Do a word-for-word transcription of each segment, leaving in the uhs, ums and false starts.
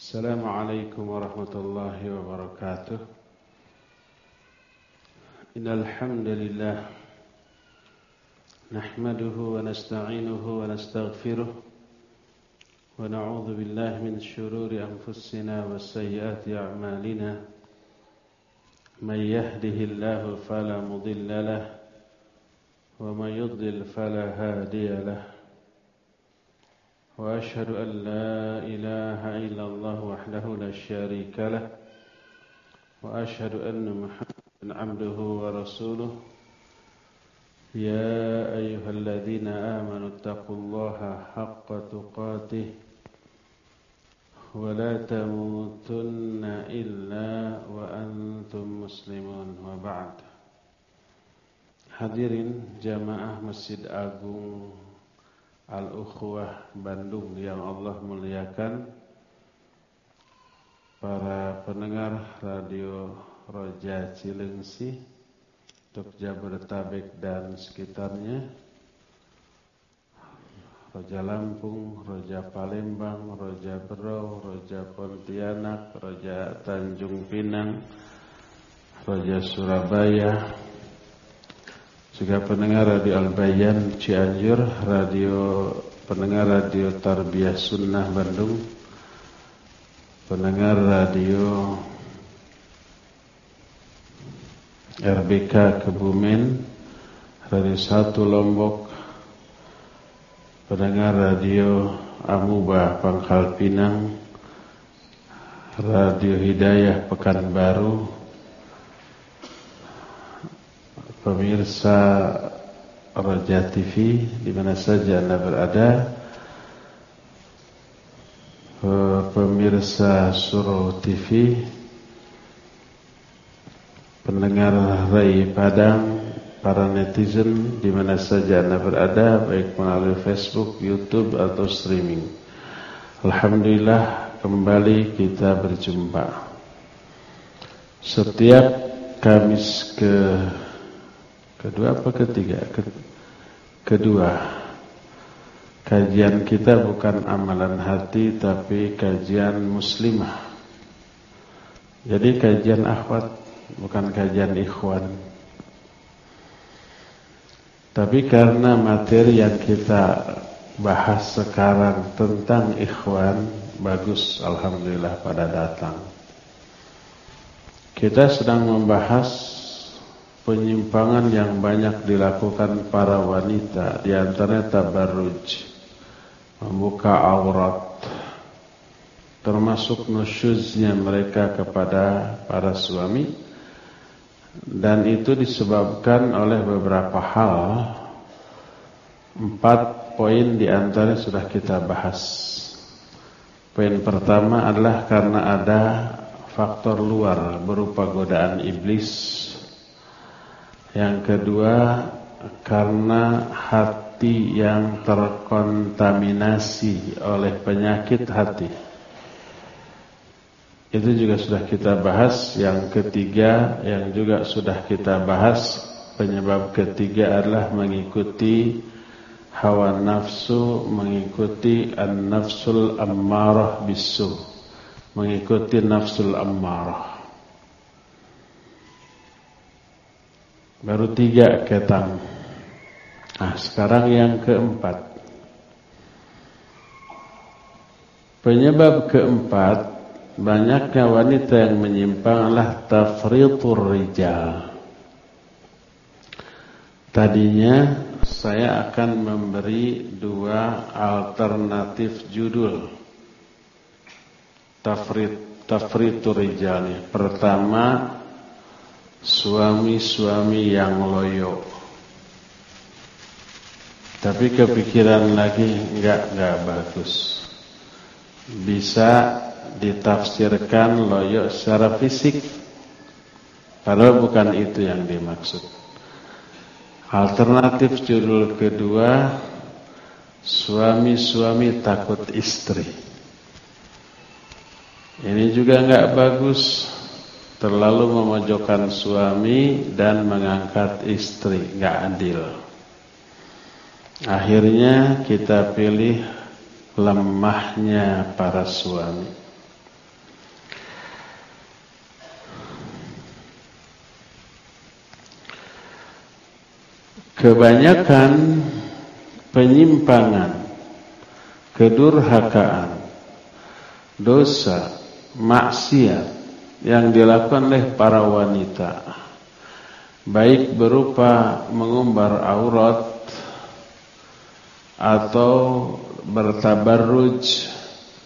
Assalamualaikum warahmatullahi wabarakatuh. Innal hamdalillah nahmaduhu wa nasta'inuhu wa nastaghfiruh wa na'udzu billahi min shururi anfusina wa sayyiati a'malina. May yahdihillahu fala mudilla lahu wa may yudlil fala hadiya lahu. وأشهد أن لا إله إلا الله وحده لا شريك له وأشهد أن محمدا عبده ورسوله يا أيها الذين آمنوا اتقوا الله حق تقاته ولا تموتن إلا وأنتم مسلمون وبعد. Hadirin jamaah Masjid Agung Al-Ukhwah Bandung yang Allah muliakan, para pendengar radio Roja Cilengsi, untuk Jabodetabek dan sekitarnya, Roja Lampung, Roja Palembang, Roja Berau, Roja Pontianak, Roja Tanjung Pinang, Roja Surabaya, juga pendengar radio Al-Bayan Cianjur, radio pendengar radio Tarbiyah Sunnah Bandung, pendengar radio R B K Kebumen, radio satu Lombok, pendengar radio Amuba Pangkal Pinang, radio Hidayah Pekanbaru, pemirsa Roja T V di mana saja Anda berada, pemirsa Suro T V, pendengar Rai Padang, para netizen di mana saja Anda berada, baik melalui Facebook, YouTube atau streaming. Alhamdulillah, kembali kita berjumpa. Setiap Kamis ke Kedua apa ketiga? Kedua. Kajian kita bukan amalan hati, tapi kajian muslimah. Jadi kajian akhwat, bukan kajian ikhwan. Tapi karena materi yang kita bahas sekarang tentang ikhwan, bagus, alhamdulillah pada datang. Kita sedang membahas penyimpangan yang banyak dilakukan para wanita, di antaranya tabarruj, membuka aurat, termasuk nusyuznya mereka kepada para suami, dan itu disebabkan oleh beberapa hal. Empat poin di antaranya sudah kita bahas. Poin pertama adalah karena ada faktor luar berupa godaan iblis. Yang kedua, karena hati yang terkontaminasi oleh penyakit hati. Itu juga sudah kita bahas. Yang ketiga, yang juga sudah kita bahas, penyebab ketiga adalah mengikuti hawa nafsu, mengikuti an-nafsul ammarah bisu, mengikuti nafsul ammarah. Baru tiga ketang. Nah, sekarang yang keempat. Penyebab keempat banyaknya wanita yang menyimpang adalah tafritur rijal. Tadinya saya akan memberi dua alternatif judul tafrit tafritur rijal. Pertama, suami-suami yang loyo. Tapi kepikiran lagi, enggak, enggak bagus. Bisa ditafsirkan loyo secara fisik, padahal bukan itu yang dimaksud. Alternatif judul kedua, suami-suami takut istri. Ini juga enggak bagus. Terlalu memojokkan suami dan mengangkat istri, enggak adil. Akhirnya kita pilih lemahnya para suami. kebanyakan penyimpangan, kedurhakaan, dosa, maksiat yang dilakukan oleh para wanita, baik berupa mengumbar aurat atau bertabarruj,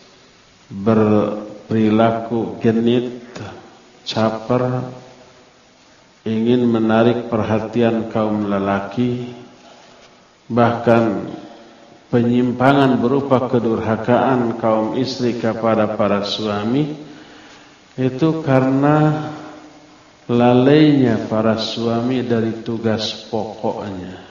berperilaku genit, caper, ingin menarik perhatian kaum lelaki, bahkan penyimpangan berupa kedurhakaan kaum istri kepada para suami, itu karena lalainya para suami dari tugas pokoknya,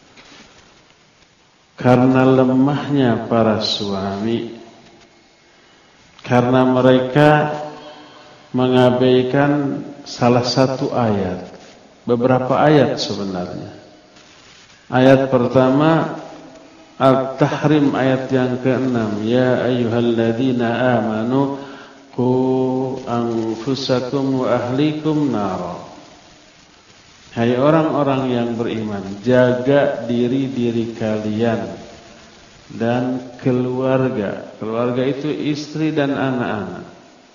karena lemahnya para suami, karena mereka mengabaikan salah satu ayat, beberapa ayat sebenarnya. Ayat pertama Al-Tahrim, ayat yang keenam, ya ayyuhalladzina amanu qu anfusakum wa ahlikum nara. Hai orang-orang yang beriman, jaga diri-diri kalian dan keluarga. Keluarga itu istri dan anak-anak.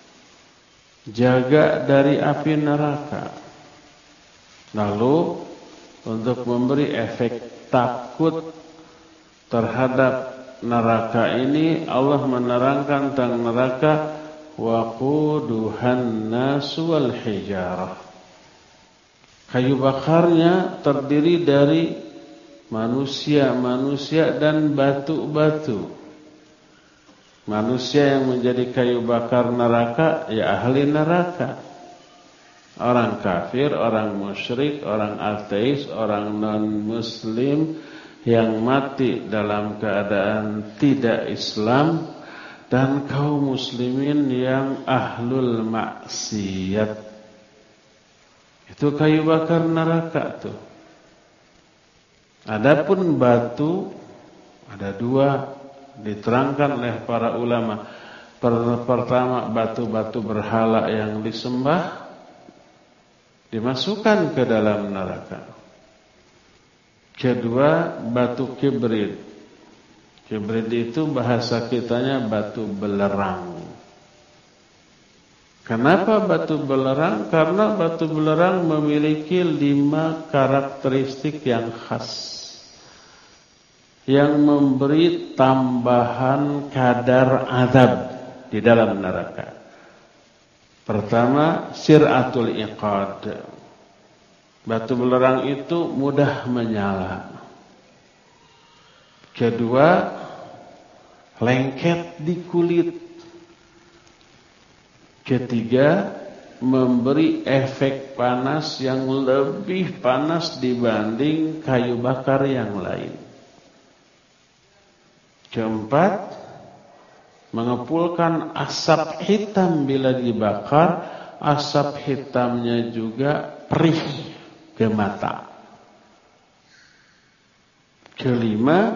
Jaga dari api neraka. Lalu untuk memberi efek takut terhadap neraka ini, Allah menerangkan tentang neraka, waquduhan nasu wal hijarah. Kayu bakarnya terdiri dari manusia-manusia dan batu-batu. Manusia yang menjadi kayu bakar neraka, ya ahli neraka. Orang kafir, orang musyrik, orang ateis, orang non-muslim yang mati dalam keadaan tidak Islam, dan kaum muslimin yang ahlul maksiat. Itu kayu bakar neraka tuh. Adapun batu ada dua, diterangkan oleh para ulama. Pertama, batu-batu berhala yang disembah dimasukkan ke dalam neraka. Kedua, batu kibrit. Kibrit itu bahasa kitanya batu belerang. Kenapa batu belerang? Karena batu belerang memiliki lima karakteristik yang khas, yang memberi tambahan kadar azab di dalam neraka. Pertama, sir'atul iqad. Batu belerang itu mudah menyala. Kedua, lengket di kulit. Ketiga, memberi efek panas yang lebih panas dibanding kayu bakar yang lain. Keempat, mengepulkan asap hitam bila dibakar. Asap hitamnya juga perih ke mata. Kelima,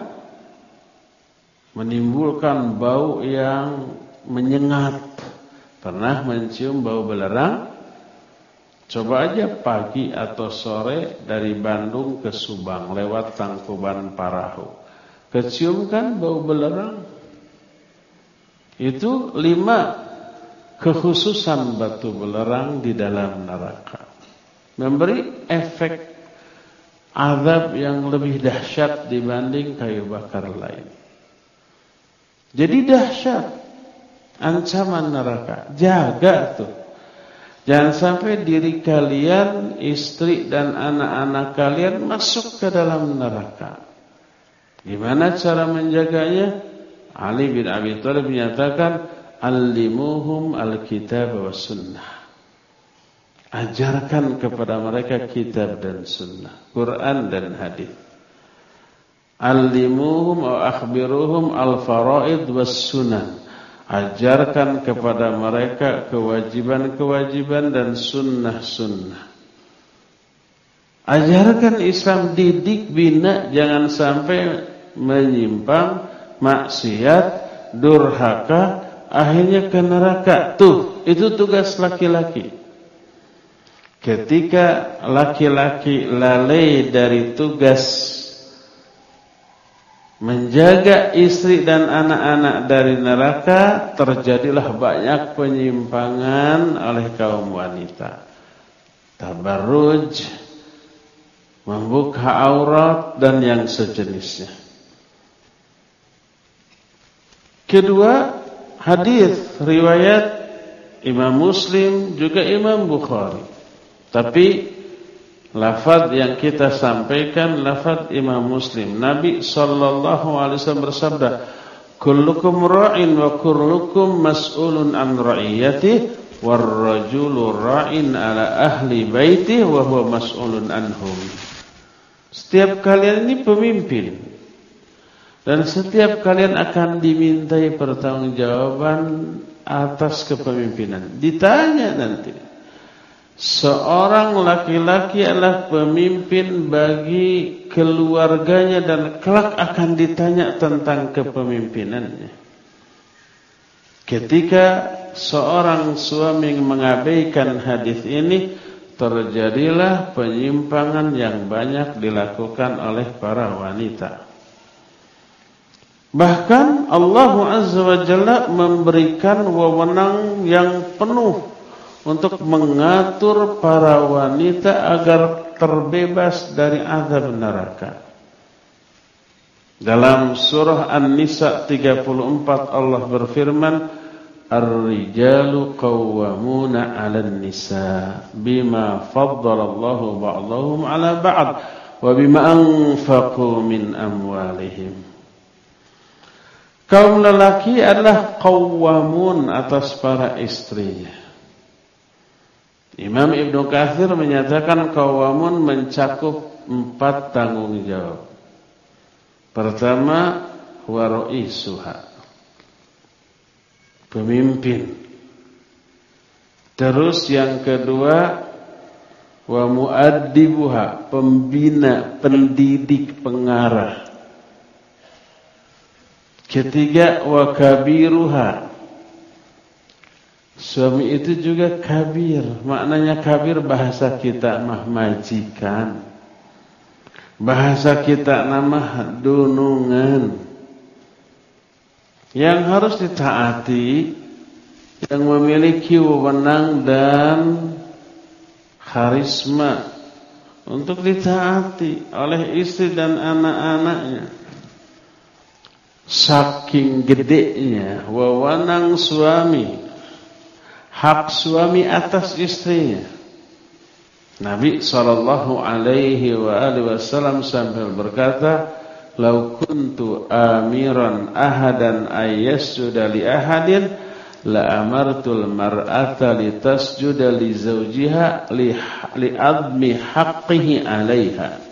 menimbulkan bau yang menyengat. Pernah mencium bau belerang? Coba aja pagi atau sore dari Bandung ke Subang lewat Tangkuban Parahu. Kecium kan bau belerang? Itu lima kekhususan batu belerang di dalam neraka. Memberi efek azab yang lebih dahsyat dibanding kayu bakar lain. Jadi dahsyat ancaman neraka. Jaga tuh. Jangan sampai diri kalian, istri dan anak-anak kalian masuk ke dalam neraka. Gimana cara menjaganya? Ali bin Abi Thalib menyatakan, "Allimuhum al-kitab wa sunnah." Ajarkan kepada mereka kitab dan sunnah, Quran dan hadis. Allimuhum wa akhbiruhum al-faraid was sunan. Ajarkan kepada mereka kewajiban-kewajiban dan sunnah-sunnah. Ajarkan Islam, didik, bina, jangan sampai menyimpang, maksiat, durhaka, akhirnya ke neraka. Tuh, itu tugas laki-laki. ketika laki-laki lalai dari tugas menjaga istri dan anak-anak dari neraka, terjadilah banyak penyimpangan oleh kaum wanita. Tabarruj, membuka aurat dan yang sejenisnya. Kedua, hadis riwayat Imam Muslim juga Imam Bukhari. Tapi lafaz yang kita sampaikan lafaz Imam Muslim. Nabi sallallahu alaihi wasallam bersabda, "Kullukum ra'in wa kullukum mas'ulun an ra'iyatihi, war rajulu ra'in ala ahli baitihi wa huwa mas'ulun anhum." Setiap kalian ini pemimpin, dan setiap kalian akan dimintai pertanggungjawaban atas kepemimpinan. Ditanya nanti. Seorang laki-laki adalah pemimpin bagi keluarganya dan kelak akan ditanya tentang kepemimpinannya. Ketika seorang suami mengabaikan hadis ini, terjadilah penyimpangan yang banyak dilakukan oleh para wanita. Bahkan Allah Azza wa Jalla memberikan wewenang yang penuh untuk mengatur para wanita agar terbebas dari azab neraka. Dalam surah An-Nisa tiga puluh empat Allah berfirman, "Ar-rijalu qawwamuna 'alan nisa bima faddalallahu ba'dahum 'ala ba'd wa bima anfaqu min amwalihim." Kaum lelaki adalah qawwamun atas para istrinya. Imam Ibnu Katsir menyatakan qawwamun mencakup empat tanggung jawab. Pertama, waro'isuha, pemimpin. Terus yang kedua, wa muaddibuha, pembina, pendidik, pengarah. Ketiga, wa kabiruha, suami itu juga kabir. Maknanya kabir bahasa kita mah majikan, bahasa kita nama dunungan, yang harus ditaati, yang memiliki wewenang dan karisma untuk ditaati oleh istri dan anak-anaknya. Saking gedenya wewenang suami, hak suami atas istrinya, Nabi sallallahu alaihi wa alihi wasallam sampai berkata, "Lau kuntu amiran ahadan ayyasjuda li ahadin la amartul mar'ata litasjuda li zawjiha li li admi haqqihi 'alaiha."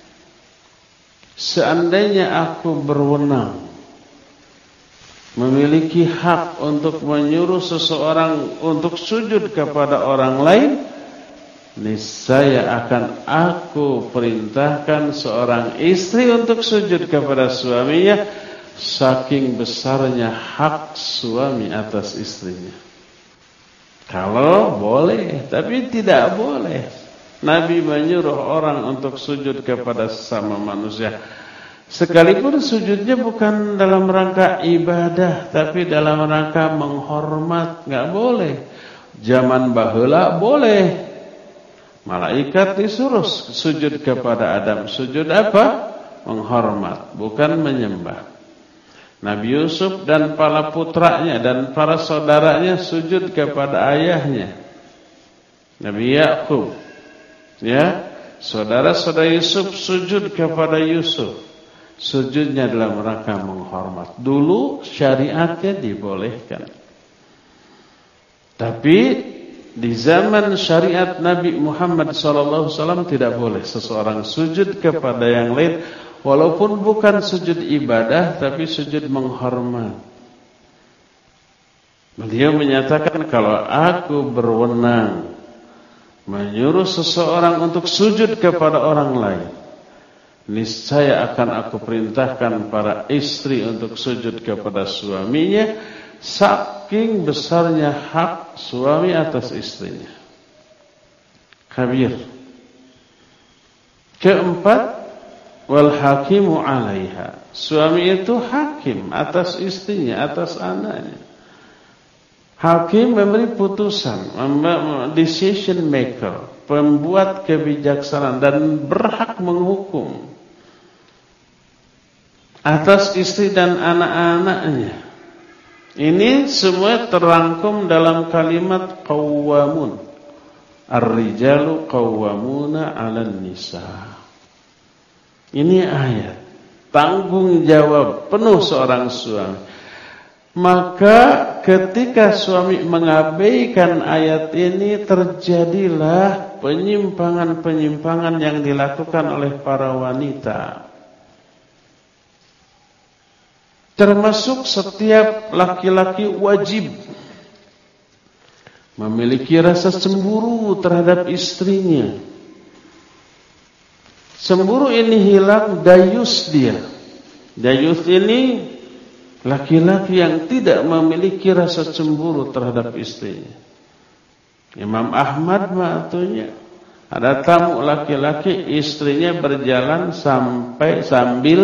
Seandainya aku berwenang, memiliki hak untuk menyuruh seseorang untuk sujud kepada orang lain, niscaya akan aku perintahkan seorang istri untuk sujud kepada suaminya, saking besarnya hak suami atas istrinya. Kalau boleh, tapi tidak boleh Nabi menyuruh orang untuk sujud kepada sesama manusia, sekalipun sujudnya bukan dalam rangka ibadah, tapi dalam rangka menghormat. Enggak boleh. Zaman baheula boleh. Malaikat disuruh sujud kepada Adam. Sujud apa? Menghormat, bukan menyembah. Nabi Yusuf dan para putranya dan para saudaranya sujud kepada ayahnya, Nabi Yakub. Ya, saudara-saudara Yusuf sujud kepada Yusuf. Sujudnya dalam rangka menghormat. Dulu syariatnya dibolehkan. Tapi di zaman syariat Nabi Muhammad sallallahu alaihi wasallam tidak boleh seseorang sujud kepada yang lain, walaupun bukan sujud ibadah, tapi sujud menghormat. Beliau menyatakan, kalau aku berwenang menyuruh seseorang untuk sujud kepada orang lain, niscaya akan aku perintahkan para istri untuk sujud kepada suaminya, saking besarnya hak suami atas istrinya. khabir. Keempat, wal hakimu 'alaiha. Suami itu hakim atas istrinya, atas anaknya. Hakim memberi putusan, decision maker, pembuat kebijaksanaan dan berhak menghukum atas istri dan anak-anaknya. Ini semua terangkum dalam kalimat qawwamun. Ar-rijalu qawwamuna 'alan nisa. Ini ayat tanggung jawab penuh seorang suami. Maka ketika suami mengabaikan ayat ini, terjadilah penyimpangan-penyimpangan yang dilakukan oleh para wanita. Termasuk setiap laki-laki wajib memiliki rasa cemburu terhadap istrinya. Cemburu ini hilang, dayus dia. Dayus ini laki-laki yang tidak memiliki rasa cemburu terhadap istrinya. Imam Ahmad ma'atunya, ada tamu laki-laki, istrinya berjalan sampai sambil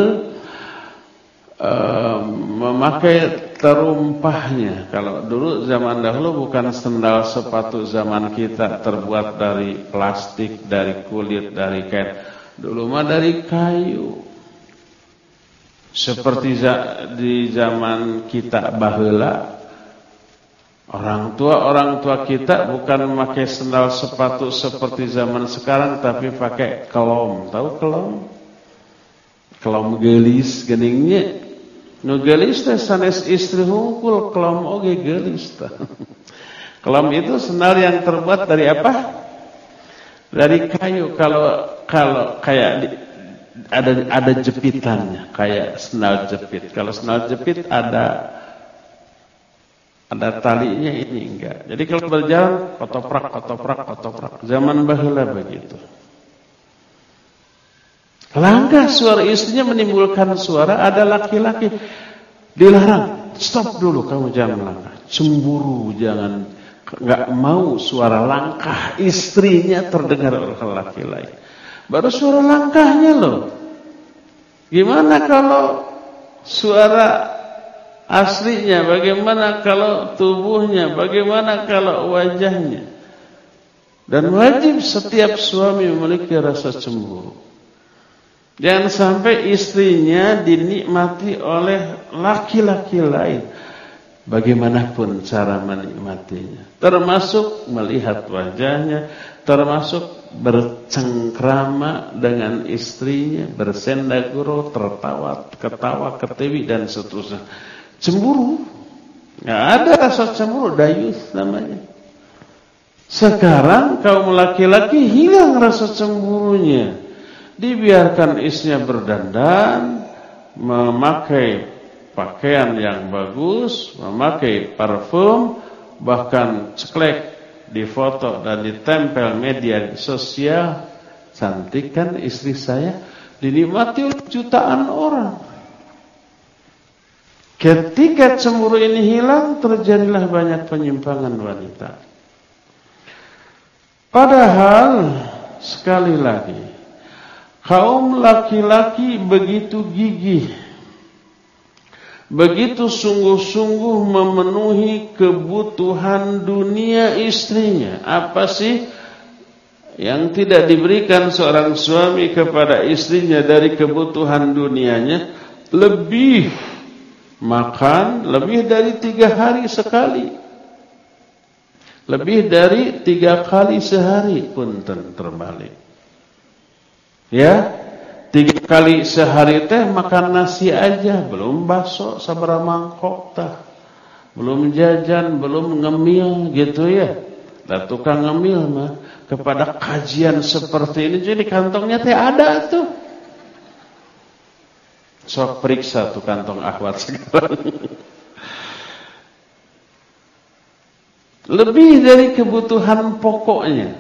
uh, memakai terumpahnya. Kalau dulu zaman dahulu bukan sendal sepatu zaman kita terbuat dari plastik, dari kulit, dari kain. Dulu mah dari kayu. Seperti di zaman kita baheula, orang tua orang tua kita bukan memakai sendal sepatu seperti zaman sekarang, tapi pakai kelom. Tahu kelom? Kelom gelis geningnya. Nu gelis teh sanes istri hungkul, kelom oge gelis teh. Kelom itu sendal yang terbuat dari apa? Dari kayu. Kalau kalau kayak di, ada ada jepitannya, kayak sendal jepit. Kalau sendal jepit ada ada talinya, ini enggak. Jadi kalau berjalan ketoprak ketoprak ketoprak. Zaman baheula begitu. Langkah suara istrinya menimbulkan suara, ada laki-laki dilarang, stop dulu kamu jangan melangkah. Cemburu, jangan, enggak mau suara langkah istrinya terdengar oleh laki lain. Baru suara langkahnya loh. Gimana kalau suara aslinya? Bagaimana kalau tubuhnya? Bagaimana kalau wajahnya? Dan wajib setiap suami memiliki rasa cemburu. Jangan sampai istrinya dinikmati oleh laki-laki lain. Bagaimanapun cara menikmatinya, termasuk melihat wajahnya, termasuk bercengkrama dengan istrinya, bersenda gurau, tertawa, ketawa, ketiwi dan seterusnya. Cemburu, nggak ada rasa cemburu, dayus namanya. Sekarang kaum laki-laki hilang rasa cemburunya, dibiarkan istrinya berdandan, memakai pakaian yang bagus, memakai parfum, bahkan ceklek difoto dan ditempel media sosial. Cantik kan istri saya, dinikmati oleh jutaan orang. Ketika cemburu ini hilang, terjadilah banyak penyimpangan wanita. Padahal sekali lagi, kaum laki-laki begitu gigih, begitu sungguh-sungguh memenuhi kebutuhan dunia istrinya. Apa sih yang tidak diberikan seorang suami kepada istrinya dari kebutuhan dunianya? Lebih makan, lebih dari tiga hari sekali, lebih dari tiga kali sehari pun terbalik. Ya, tiga kali sehari teh makan nasi aja, belum bakso sabaraha mangkok tah, belum jajan, belum ngemil gitu ya. Dan tukang ngemil mah kepada kajian seperti ini jadi kantongnya teh ada tuh. Sok periksa tuh kantong akhwat sekarang. Lebih dari kebutuhan pokoknya.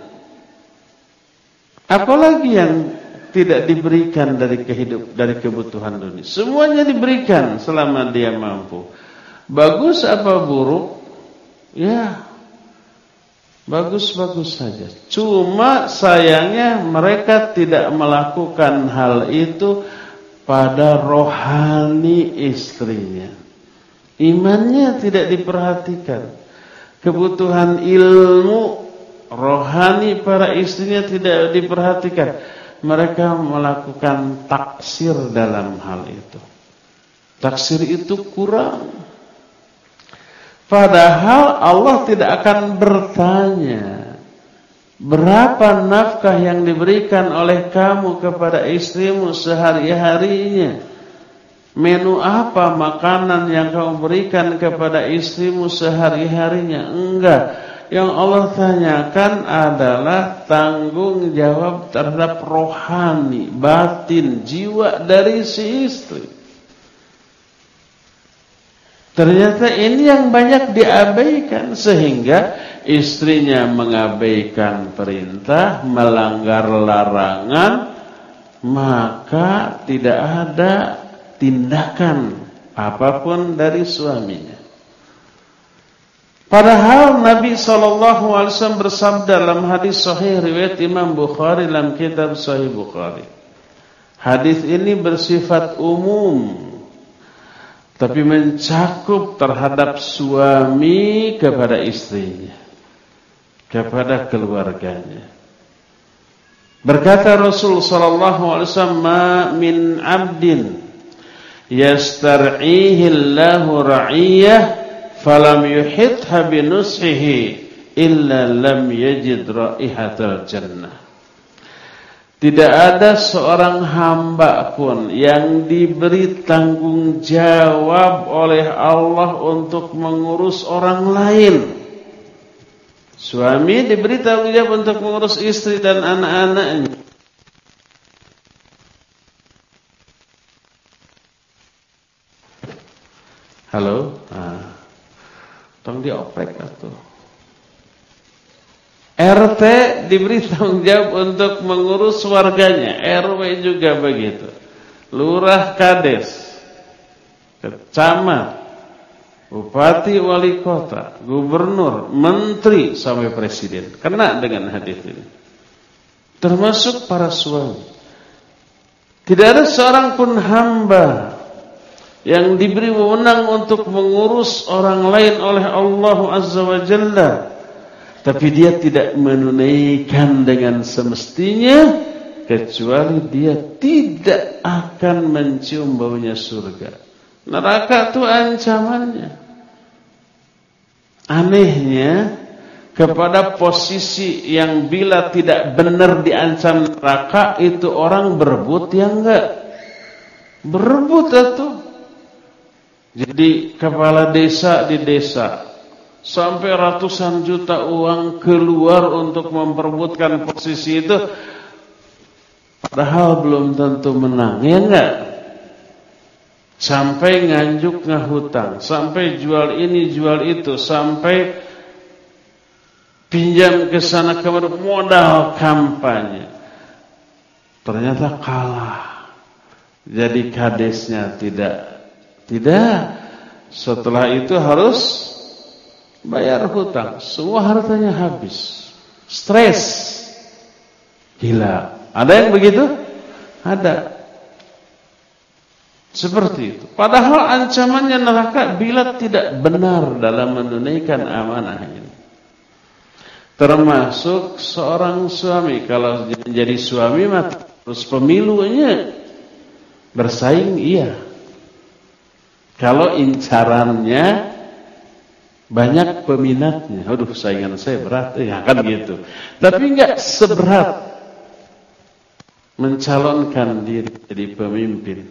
Apalagi yang tidak diberikan dari kehidup, dari kebutuhan dunia. Semuanya diberikan selama dia mampu. Bagus apa buruk? Ya, bagus-bagus saja. Cuma sayangnya mereka tidak melakukan hal itu pada rohani istrinya. Imannya tidak diperhatikan. Kebutuhan ilmu rohani para istrinya tidak diperhatikan. Mereka melakukan taksir dalam hal itu. Taksir itu kurang. Padahal Allah tidak akan bertanya berapa nafkah yang diberikan oleh kamu kepada istrimu sehari-harinya. Menu apa makanan yang kamu berikan kepada istrimu sehari-harinya. Enggak. Yang Allah tanyakan adalah tanggung jawab terhadap rohani, batin, jiwa dari si istri. Ternyata ini yang banyak diabaikan sehingga istrinya mengabaikan perintah, melanggar larangan, maka tidak ada tindakan apapun dari suaminya. Padahal Nabi shallallahu alaihi wasallam bersabda dalam hadis sahih riwayat Imam Bukhari dalam kitab Sahih Bukhari. Hadis ini bersifat umum, tapi mencakup terhadap suami kepada istrinya, kepada keluarganya. Berkata Rasul sallallahu alaihi wasallam, "Ma min 'abdin yastar'ihi Allahu ra'iyah falam yuhitha bi nushihi illa lam yajid raihatal jannah." Tidak ada seorang hamba pun yang diberi tanggung jawab oleh Allah untuk mengurus orang lain. Suami diberi tanggung jawab untuk mengurus istri dan anak-anaknya. Halo? Nah, tolong dioprek atuh. R T diberi tanggung jawab untuk mengurus warganya, R W juga begitu. Lurah, kades, camat, bupati, wali kota, gubernur, menteri sampai presiden kena dengan hadis ini. Termasuk para suami. Tidak ada seorang pun hamba yang diberi wewenang untuk mengurus orang lain oleh Allah Azza wa Jalla, tapi dia tidak menunaikan dengan semestinya, kecuali dia tidak akan mencium baunya surga. Neraka itu ancamannya. Anehnya, kepada posisi yang bila tidak benar diancam neraka, itu orang berebut ya enggak? Berebut itu. Jadi kepala desa di desa sampai ratusan juta uang keluar untuk memperebutkan posisi itu, padahal belum tentu menang, ya enggak? Sampai nganjuk ngahutang, sampai jual ini jual itu, sampai pinjam ke sana kemari, modal kampanye, ternyata kalah. Jadi kadesnya tidak tidak setelah itu harus bayar hutang, semua hartanya habis, stres, gila. Ada yang begitu? Ada. Seperti itu. Padahal ancamannya neraka bila tidak benar dalam menunaikan amanah ini. Termasuk seorang suami, kalau menjadi suami maka terus pemilunya bersaing, iya. Kalau incarannya banyak peminatnya, aduh saingan saya berat, ya kan gitu. Tapi enggak seberat mencalonkan diri jadi pemimpin.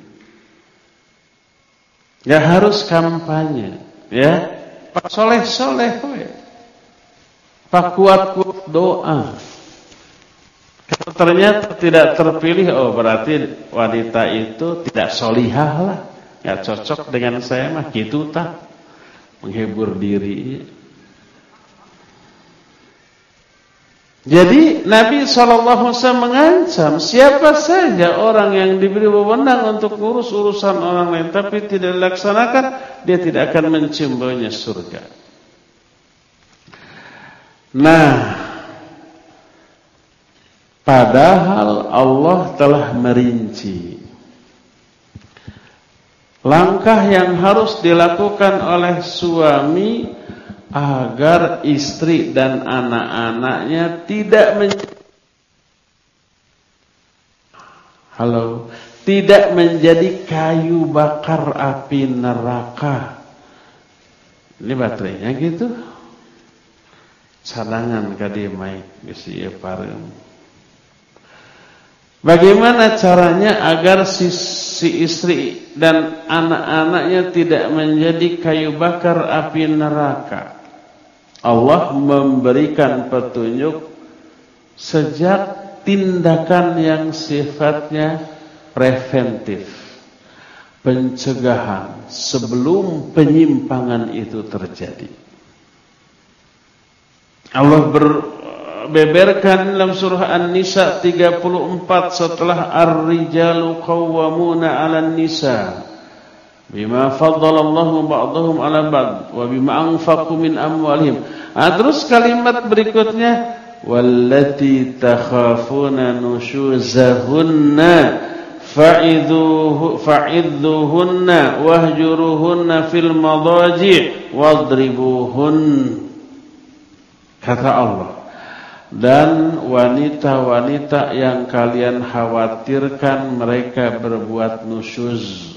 Ya harus kampanye, ya. Pak soleh-soleh, Pak kuat-kuat doa. Kalau ternyata tidak terpilih, oh berarti wanita itu tidak solihah lah, nggak cocok dengan saya mah, gitu tak. Menghibur diri. Jadi Nabi shallallahu alaihi wasallam mengancam siapa saja orang yang diberi wewenang untuk ngurus urusan orang lain tapi tidak dilaksanakan, dia tidak akan mencium baunya surga. Nah, padahal Allah telah merinci langkah yang harus dilakukan oleh suami agar istri dan anak-anaknya tidak menjadi Halo, tidak menjadi kayu bakar api neraka. Ini baterainya gitu. Cadangan kadi mic geus ieu pareum. Bagaimana caranya agar si, si istri dan anak-anaknya tidak menjadi kayu bakar api neraka? Allah memberikan petunjuk sejak tindakan yang sifatnya preventif, pencegahan sebelum penyimpangan itu terjadi. Allah berbeberkan dalam surah An-Nisa tiga puluh empat setelah ar-rijalu qawwamuna 'alan nisa bima faddalallahu ba'dahum 'ala ba'd wa bima anfaqu min amwalihim. Ah, terus kalimat berikutnya wallati takhafuna nushuzahunna fa'idhuhu fa'idhuhunna wahjuruhunna fil madaji' wadribuhun. Kata Allah, dan wanita-wanita yang kalian khawatirkan mereka berbuat nusyuz.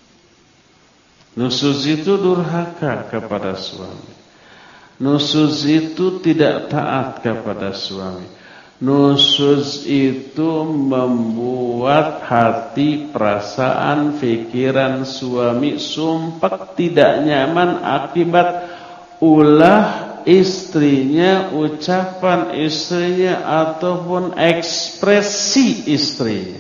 Nusyuz itu durhaka kepada suami. Nusyuz itu tidak taat kepada suami. Nusyuz itu membuat hati, perasaan, pikiran suami sumpek tidak nyaman akibat ulah istrinya, ucapan istrinya, ataupun ekspresi istrinya.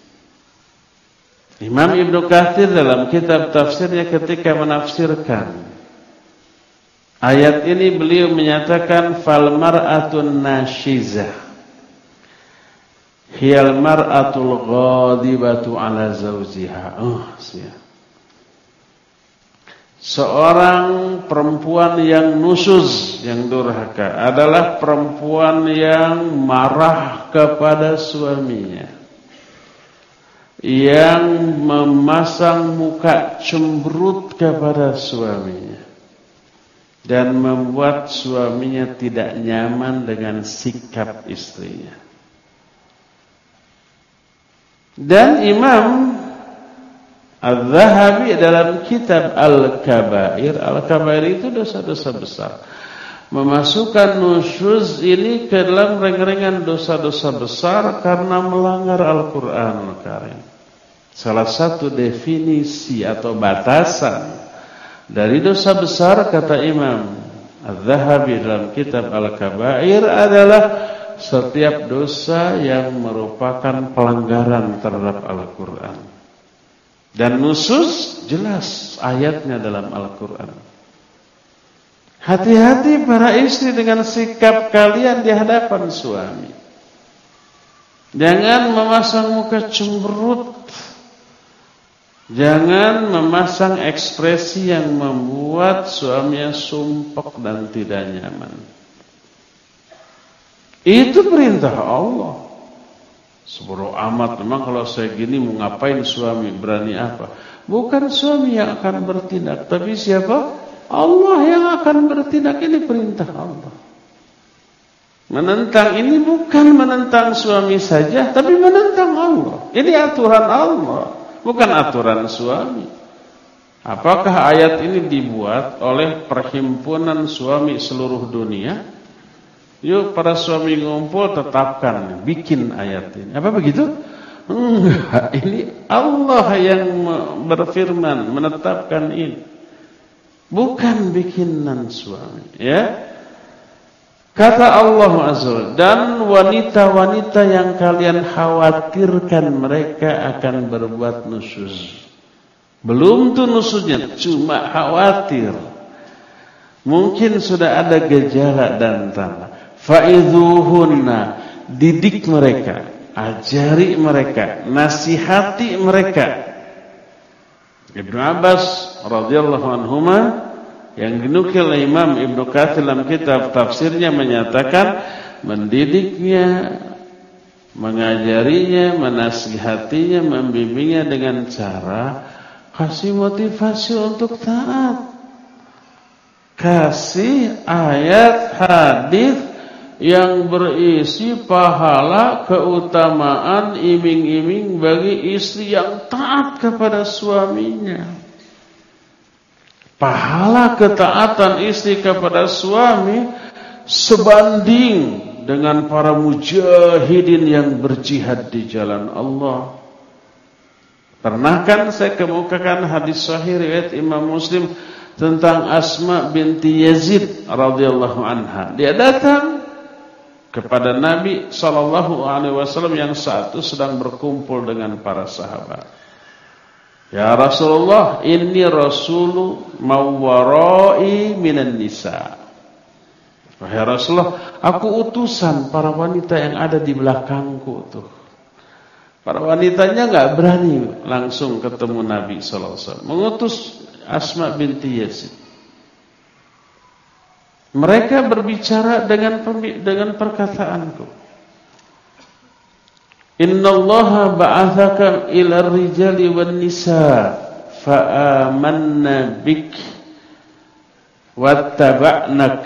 Imam Ibnu Katsir dalam kitab tafsirnya ketika menafsirkan ayat ini, beliau menyatakan fal mar'atun nasyizah hiyal mar'atul ghadibatu ala zawjiha. Oh, siap. Seorang perempuan yang nusyuz, yang durhaka, adalah perempuan yang marah kepada suaminya, yang memasang muka cemberut kepada suaminya, dan membuat suaminya tidak nyaman dengan sikap istrinya. Dan Imam Al-Zahabi dalam kitab Al-Kabair, Al-Kabair itu dosa-dosa besar, memasukkan nusyuz ini ke dalam ringan dosa-dosa besar karena melanggar Al-Quran Al-Karim. Salah satu definisi atau batasan dari dosa besar, kata Imam Al-Zahabi dalam kitab Al-Kabair, adalah setiap dosa yang merupakan pelanggaran terhadap Al-Quran. Dan nusyuz jelas ayatnya dalam Al-Quran. Hati-hati para istri dengan sikap kalian di hadapan suami. Jangan memasang muka cemberut. Jangan memasang ekspresi yang membuat suaminya sumpek dan tidak nyaman. Itu perintah Allah. Sebodoh amat, memang kalau saya gini mau ngapain suami, berani apa? Bukan suami yang akan bertindak, tapi siapa? Allah yang akan bertindak. Ini perintah Allah. Menentang ini bukan menentang suami saja, tapi menentang Allah. Ini aturan Allah, bukan aturan suami. Apakah ayat ini dibuat oleh perhimpunan suami seluruh dunia? Yuk para suami ngumpul, tetapkan, bikin ayat ini. Apa begitu? Enggak, ini Allah yang berfirman, menetapkan ini. Bukan bikinan suami, ya. Kata Allah Azza, dan wanita-wanita yang kalian khawatirkan mereka akan berbuat nusyuz. Belum tuh nusyuznya, cuma khawatir. Mungkin sudah ada gejala dan tanda. Fa'idhuhunna, didik mereka, ajari mereka, nasihati mereka. Ibnu Abbas radhiyallahu anhuma yang dinukil Imam Ibnu Katsir dalam kitab tafsirnya menyatakan mendidiknya, mengajarinya, menasihatinya, membimbingnya dengan cara kasih motivasi untuk taat. Kasih ayat hadis yang berisi pahala, keutamaan, iming-iming bagi istri yang taat kepada suaminya. Pahala ketaatan istri kepada suami sebanding dengan para mujahidin yang berjihad di jalan Allah. Pernah kan saya kemukakan hadis sahih riwayat Imam Muslim tentang Asma binti Yazid radhiyallahu anha. Dia datang kepada Nabi sallallahu alaihi wasallam yang saat itu sedang berkumpul dengan para sahabat. Ya Rasulullah, inni rasulu mawwarai minan nisa. Wahai Rasulullah, aku utusan para wanita yang ada di belakangku tuh. Para wanitanya enggak berani langsung ketemu Nabi sallallahu alaihi wasallam. Mengutus Asma binti Yazid. Mereka berbicara dengan dengan perkataanku. Innallaha ba'athaka ila rijali wan nisa fa'amanna bik wattaba'nak.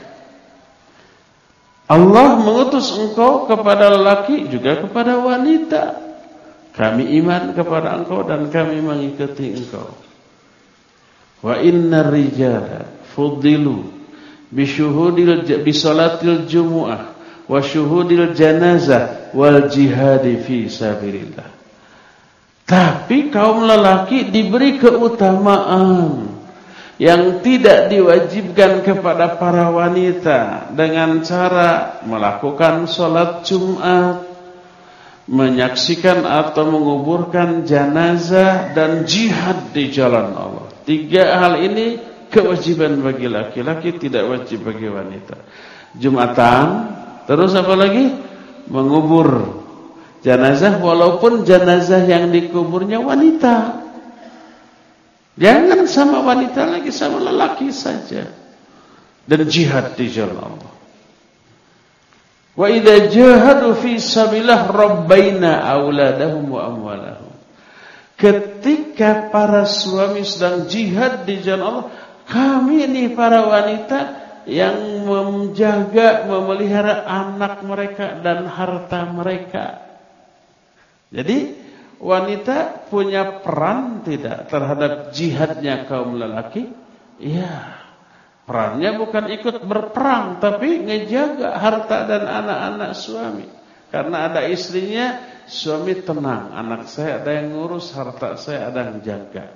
Allah mengutus engkau kepada lelaki juga kepada wanita. Kami iman kepada engkau dan kami mengikuti engkau. Wa innar rijala fuddilu bisyuhudil bisalatil jumu'ah wa syuhudil janazah wal jihadi fi sabilillah. Tapi kaum lelaki diberi keutamaan yang tidak diwajibkan kepada para wanita dengan cara melakukan salat Jumat, menyaksikan atau menguburkan jenazah dan jihad di jalan Allah. Tiga hal ini kewajiban bagi laki-laki, tidak wajib bagi wanita. Jumatan, terus apa lagi? Mengubur jenazah walaupun jenazah yang dikuburnya wanita. Jangan sama wanita lagi, sama lelaki saja. Dan jihad di jalan Allah. Wa idza jahadu fi sabilillah rabbaina auladahum wa amwalahum. Ketika para suami sedang jihad di jalan Allah, kami ini para wanita yang menjaga, memelihara anak mereka dan harta mereka. Jadi wanita punya peran tidak terhadap jihadnya kaum lelaki? Iya. Perannya bukan ikut berperang, tapi ngejaga harta dan anak-anak suami. Karena ada istrinya, suami tenang, anak saya ada yang ngurus, harta saya ada yang jaga.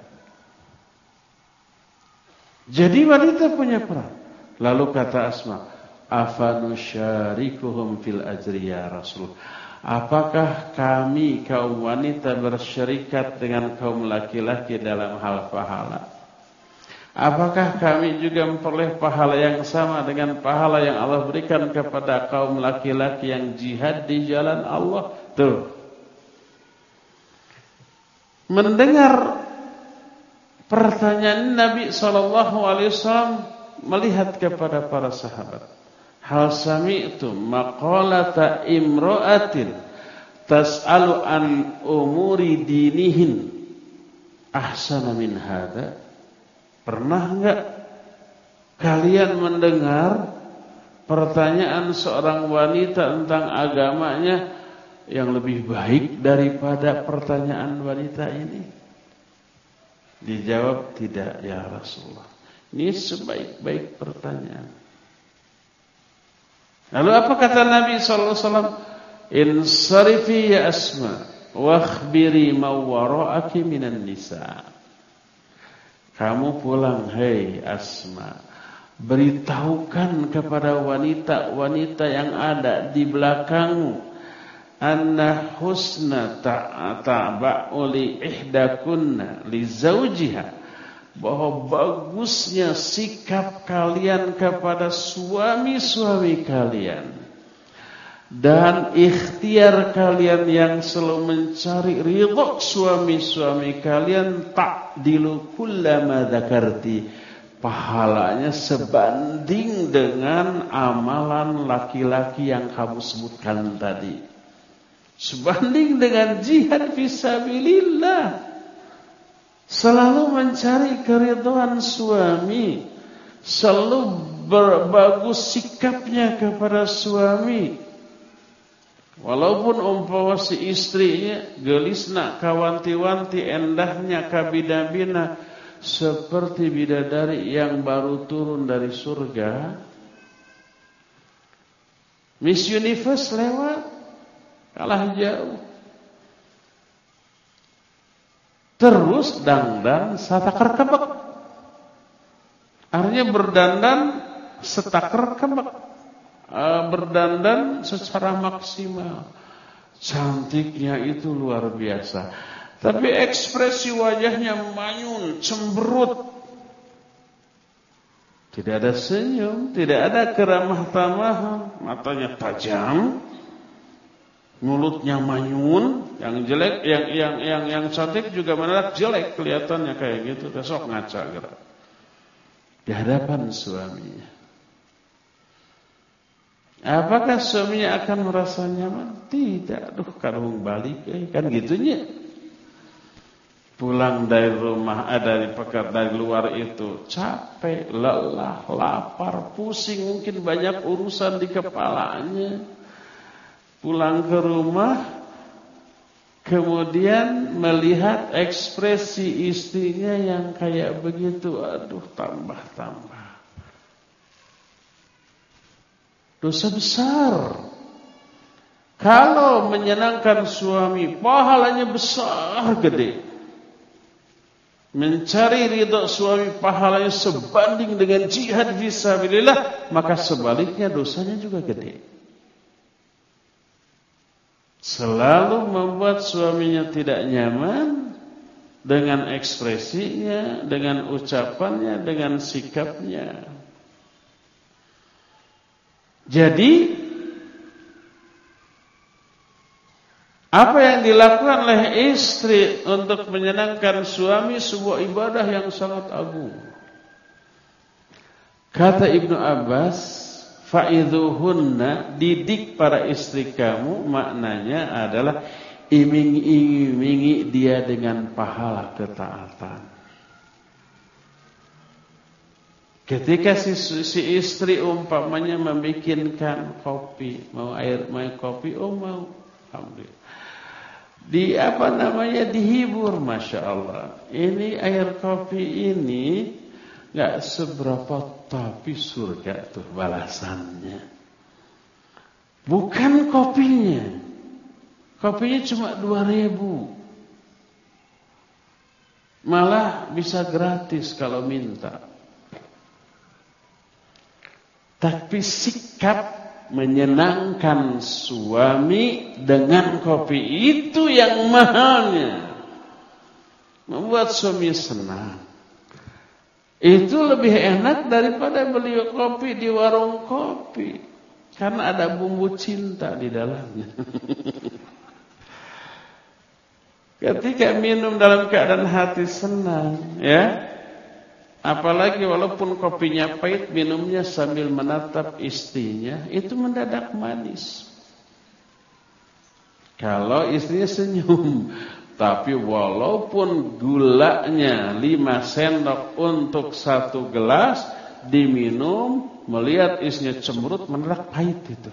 Jadi wanita punya peran. Lalu kata Asma, afanusyarikuhum fil ajri ya Rasul. Apakah kami kaum wanita bersyarikat dengan kaum laki-laki dalam hal pahala? Apakah kami juga memperoleh pahala yang sama dengan pahala yang Allah berikan kepada kaum laki-laki yang jihad di jalan Allah? Tuh. Mendengar pertanyaan Nabi sallallahu alaihi wasallam, melihat kepada para sahabat. Hal sami'tum maqalata imra'atin tas'alu an umuri dinihin ahsana min hadza? Pernah enggak kalian mendengar pertanyaan seorang wanita tentang agamanya yang lebih baik daripada pertanyaan wanita ini? Dijawab, tidak ya Rasulullah. Ini sebaik-baik pertanyaan. Lalu apa kata Nabi sallallahu alaihi wasallam? Insarifi ya Asma wakhbiri mawwara'aki minan nisa. Kamu pulang, hei Asma, beritahukan kepada wanita-wanita yang ada di belakangmu, anna husna ta'taba'u li ihdakunna li zawjiha, bahwa bagusnya sikap kalian kepada suami-suami kalian dan ikhtiar kalian yang selalu mencari ridha suami-suami kalian, ta'dilu kullama dzakarti, pahalanya sebanding dengan amalan laki-laki yang kamu sebutkan tadi. Sebanding dengan jihad fisabilillah. Selalu mencari keridhaan suami, selalu berbagus sikapnya kepada suami. Walaupun umpama si istrinya gelisna kawanti-wanti endahnya kabida-bina seperti bidadari yang baru turun dari surga. Miss Universe lewat, kalah jauh. Terus dangdan satakar kebek. Artinya berdandan setakar kebek. Berdandan secara maksimal. Cantiknya itu luar biasa. Tapi ekspresi wajahnya manyun, cemberut. Tidak ada senyum, tidak ada keramah-tamahan, matanya tajam, mulutnya manyun, yang jelek, yang yang yang yang cantik juga mendadak jelek kelihatannya kayak gitu, besok ngaca gitu. Di hadapan suaminya. Apakah suaminya akan merasa nyaman? Tidak. Aduh, karung balik eh. Kan gitunya. Pulang dari rumah, dari pekerjaan dari luar itu capek, lelah, lapar, pusing, mungkin banyak urusan di kepalanya. Pulang ke rumah, kemudian melihat ekspresi istrinya yang kayak begitu, aduh, tambah-tambah. Dosa besar. Kalau menyenangkan suami, pahalanya besar, gede. Mencari ridha suami, pahalanya sebanding dengan jihad fisabilillah, maka sebaliknya dosanya juga gede. Selalu membuat suaminya tidak nyaman dengan ekspresinya, dengan ucapannya, dengan sikapnya. Jadi apa yang dilakukan oleh istri untuk menyenangkan suami sebuah ibadah yang sangat agung. Kata Ibnu Abbas, fa'idhuhunna, didik para istri kamu, maknanya adalah iming-imingi dia dengan pahala ketaatan. Ketika si, si istri umpamanya membikinkan kopi, mau air, mau kopi, oh mau, alhamdulillah. Di apa namanya dihibur, masya Allah. Ini air kopi ini nggak seberapa, tapi surga tuh balasannya. Bukan kopinya, kopinya cuma dua ribu, malah bisa gratis kalau minta. Tapi sikap menyenangkan suami dengan kopi itu yang mahalnya, membuat suami senang. Itu lebih enak daripada beli kopi di warung kopi, karena ada bumbu cinta di dalamnya. Ketika minum dalam keadaan hati senang, ya. Apalagi walaupun kopinya pahit, minumnya sambil menatap istrinya, itu mendadak manis. Kalau istrinya senyum, tapi walaupun gulanya lima sendok untuk satu gelas diminum, melihat istrinya cemberut, mendadak pahit itu.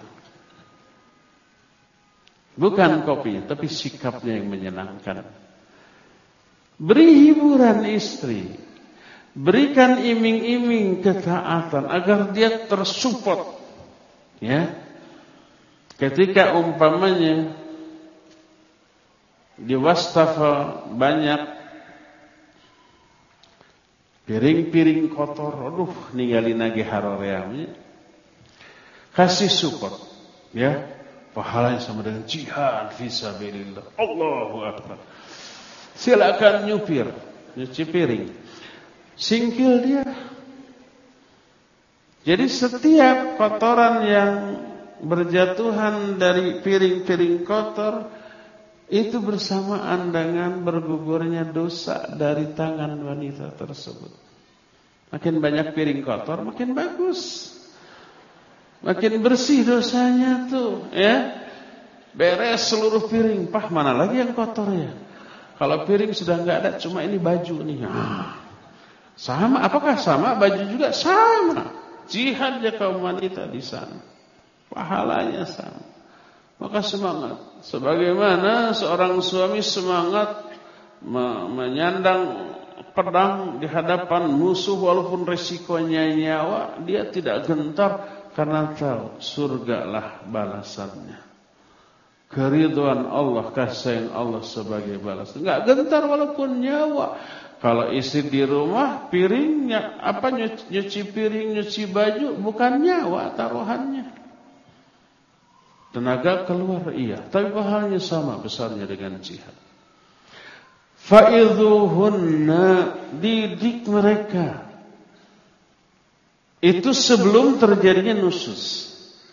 Bukan kopinya, tapi sikapnya yang menyenangkan. Beri hiburan istri. Berikan iming-iming ketaatan agar dia tersupport, ya. Ketika umpamanya di wastafel banyak piring-piring kotor, aduh ninggalin lagi haroreamnya, kasih support, ya. Pahalanya sama dengan jihad fisabilillah. Allahu akbar. Silakan nyupir, nyuci piring. Singkil dia. Jadi setiap kotoran yang berjatuhan dari piring-piring kotor itu bersamaan dengan bergugurnya dosa dari tangan wanita tersebut. Makin banyak piring kotor, makin bagus. Makin bersih dosanya tuh, ya. Beres seluruh piring, pah mana lagi yang kotor ya? Kalau piring sudah enggak ada, cuma ini baju nih. Sama, apakah sama? Baju juga sama. Jihadnya kaum wanita di sana. Pahalanya sama. Maka semangat. Sebagaimana seorang suami semangat menyandang pedang di hadapan musuh walaupun resikonya nyawa, dia tidak gentar karena tahu surgalah balasannya. Keridhaan Allah, kasih sayang Allah sebagai balasan. Enggak gentar walaupun nyawa. Kalau istri di rumah, piringnya apa nyuci, nyuci piring, nyuci baju bukan nyawa taruhannya. Tenaga keluar iya, tapi pahalanya sama besarnya dengan jihad. Fa'idhuhunna, didik mereka. Itu sebelum terjadinya nusyuz.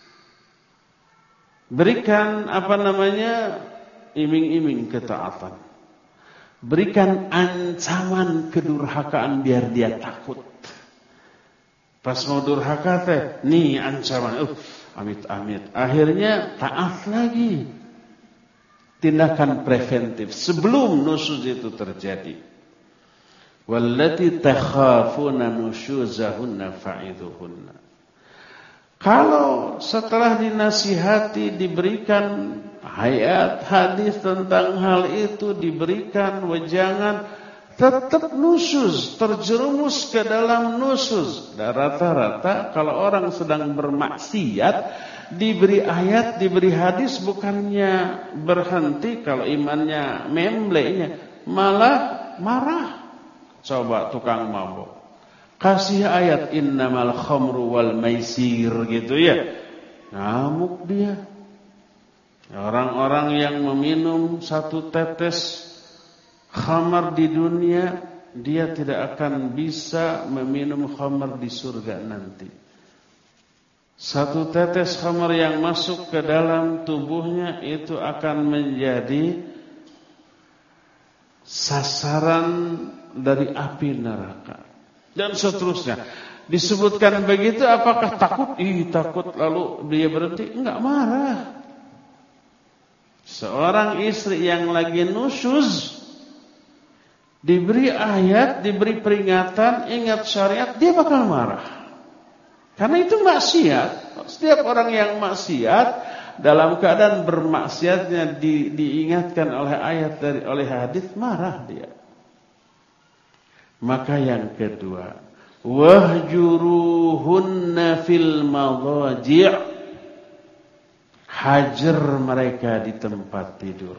Berikan apa namanya iming-iming ketaatan. Berikan ancaman kedurhakaan biar dia takut. Pas mau durhaka teh, nih ancaman. Uh, amit-amit. Akhirnya taat lagi. Tindakan preventif sebelum nusyuz itu terjadi. Wallati takhafuna nusyuzahunna fa'idhuhunna. Kalau setelah dinasihati, diberikan ayat hadis tentang hal itu, diberikan wejangan, tetap nusyuz, terjerumus ke dalam nusyuz. Dan rata-rata kalau orang sedang bermaksiat, diberi ayat, diberi hadis, bukannya berhenti kalau imannya memblenya, malah marah. Coba tukang mabuk, kasih ayat innamal khamru wal maisir gitu ya, ngamuk dia. Orang-orang yang meminum satu tetes khamar di dunia, dia tidak akan bisa meminum khamar di surga nanti. Satu tetes khamar yang masuk ke dalam tubuhnya itu akan menjadi sasaran dari api neraka. Dan seterusnya. Disebutkan begitu, apakah takut? Ih, takut lalu dia berhenti? Enggak, marah. Seorang istri yang lagi nusyuz, diberi ayat, diberi peringatan, ingat syariat, dia bakal marah. Karena itu maksiat. Setiap orang yang maksiat, dalam keadaan bermaksiatnya di, diingatkan oleh ayat dari oleh hadis, marah dia. Maka yang kedua, wahjuruhunna fil madhaji', hajar mereka di tempat tidur.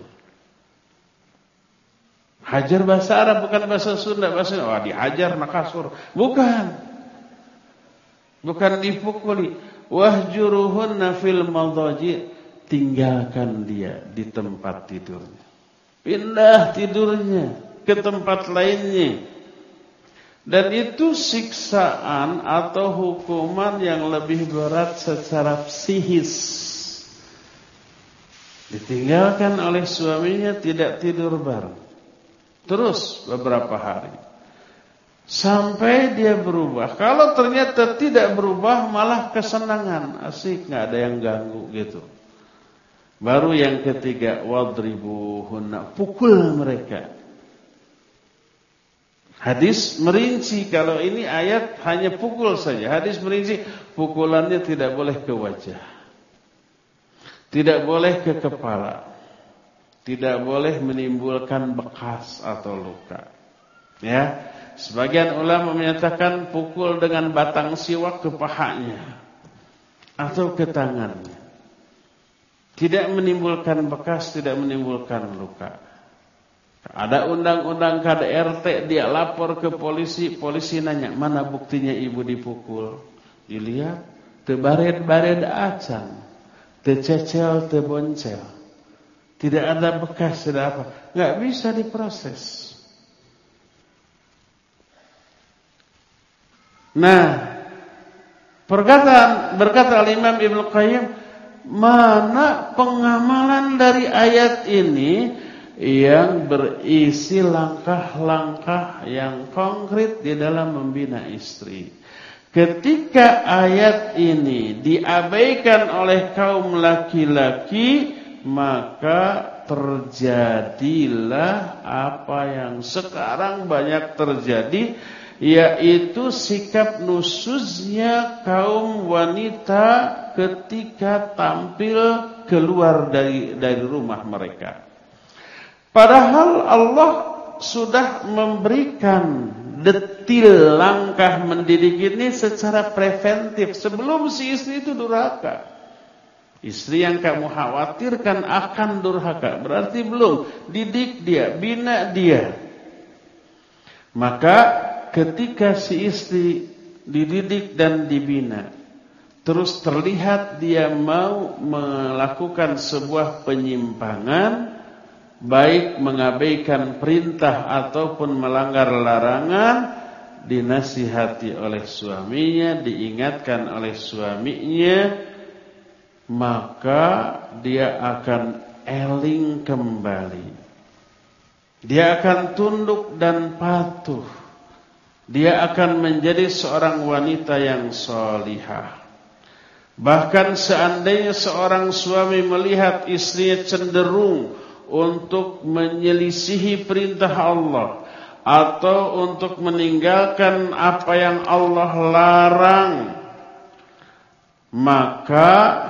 Hajar bahasa Arab, bukan bahasa Sunda. Bahasa Sunda, wah dihajar nak kasur. Bukan. Bukan dipukuli. Wahjuruhunna fil madhaji', tinggalkan dia di tempat tidurnya. Pindah tidurnya ke tempat lainnya. Dan itu siksaan atau hukuman yang lebih berat secara psikis. Ditinggalkan oleh suaminya, tidak tidur bareng. Terus beberapa hari. Sampai dia berubah. Kalau ternyata tidak berubah, malah kesenangan. Asik, gak ada yang ganggu gitu. Baru yang ketiga, wadribuhunna, pukul mereka. Hadis merinci, kalau ini ayat hanya pukul saja. Hadis merinci, pukulannya tidak boleh ke wajah, tidak boleh ke kepala, tidak boleh menimbulkan bekas atau luka. Ya, sebagian ulama menyatakan pukul dengan batang siwak ke pahanya atau ke tangannya, tidak menimbulkan bekas, tidak menimbulkan luka. Ada undang-undang K D R T, dia lapor ke polisi, polisi nanya, mana buktinya ibu dipukul? Dilihat, tebared-bared acan, tececel, teboncel, tidak ada bekas, tidak apa, nggak bisa diproses. Nah, perkataan berkata Imam Ibnu Qayyim, mana pengamalan dari ayat ini yang berisi langkah-langkah yang konkret di dalam membina istri. Ketika ayat ini diabaikan oleh kaum laki-laki, maka terjadilah apa yang sekarang banyak terjadi, yaitu sikap nusuznya kaum wanita ketika tampil keluar dari dari rumah mereka. Padahal Allah sudah memberikan detil langkah mendidik ini secara preventif sebelum si istri itu durhaka. Istri yang kamu khawatirkan akan durhaka, berarti belum didik dia, bina dia. Maka ketika si istri dididik dan dibina, terus terlihat dia mau melakukan sebuah penyimpangan, baik mengabaikan perintah ataupun melanggar larangan, dinasihati oleh suaminya, diingatkan oleh suaminya, maka dia akan eling kembali. Dia akan tunduk dan patuh. Dia akan menjadi seorang wanita yang sholihah. Bahkan seandainya seorang suami melihat istrinya cenderung untuk menyelisihi perintah Allah atau untuk meninggalkan apa yang Allah larang, maka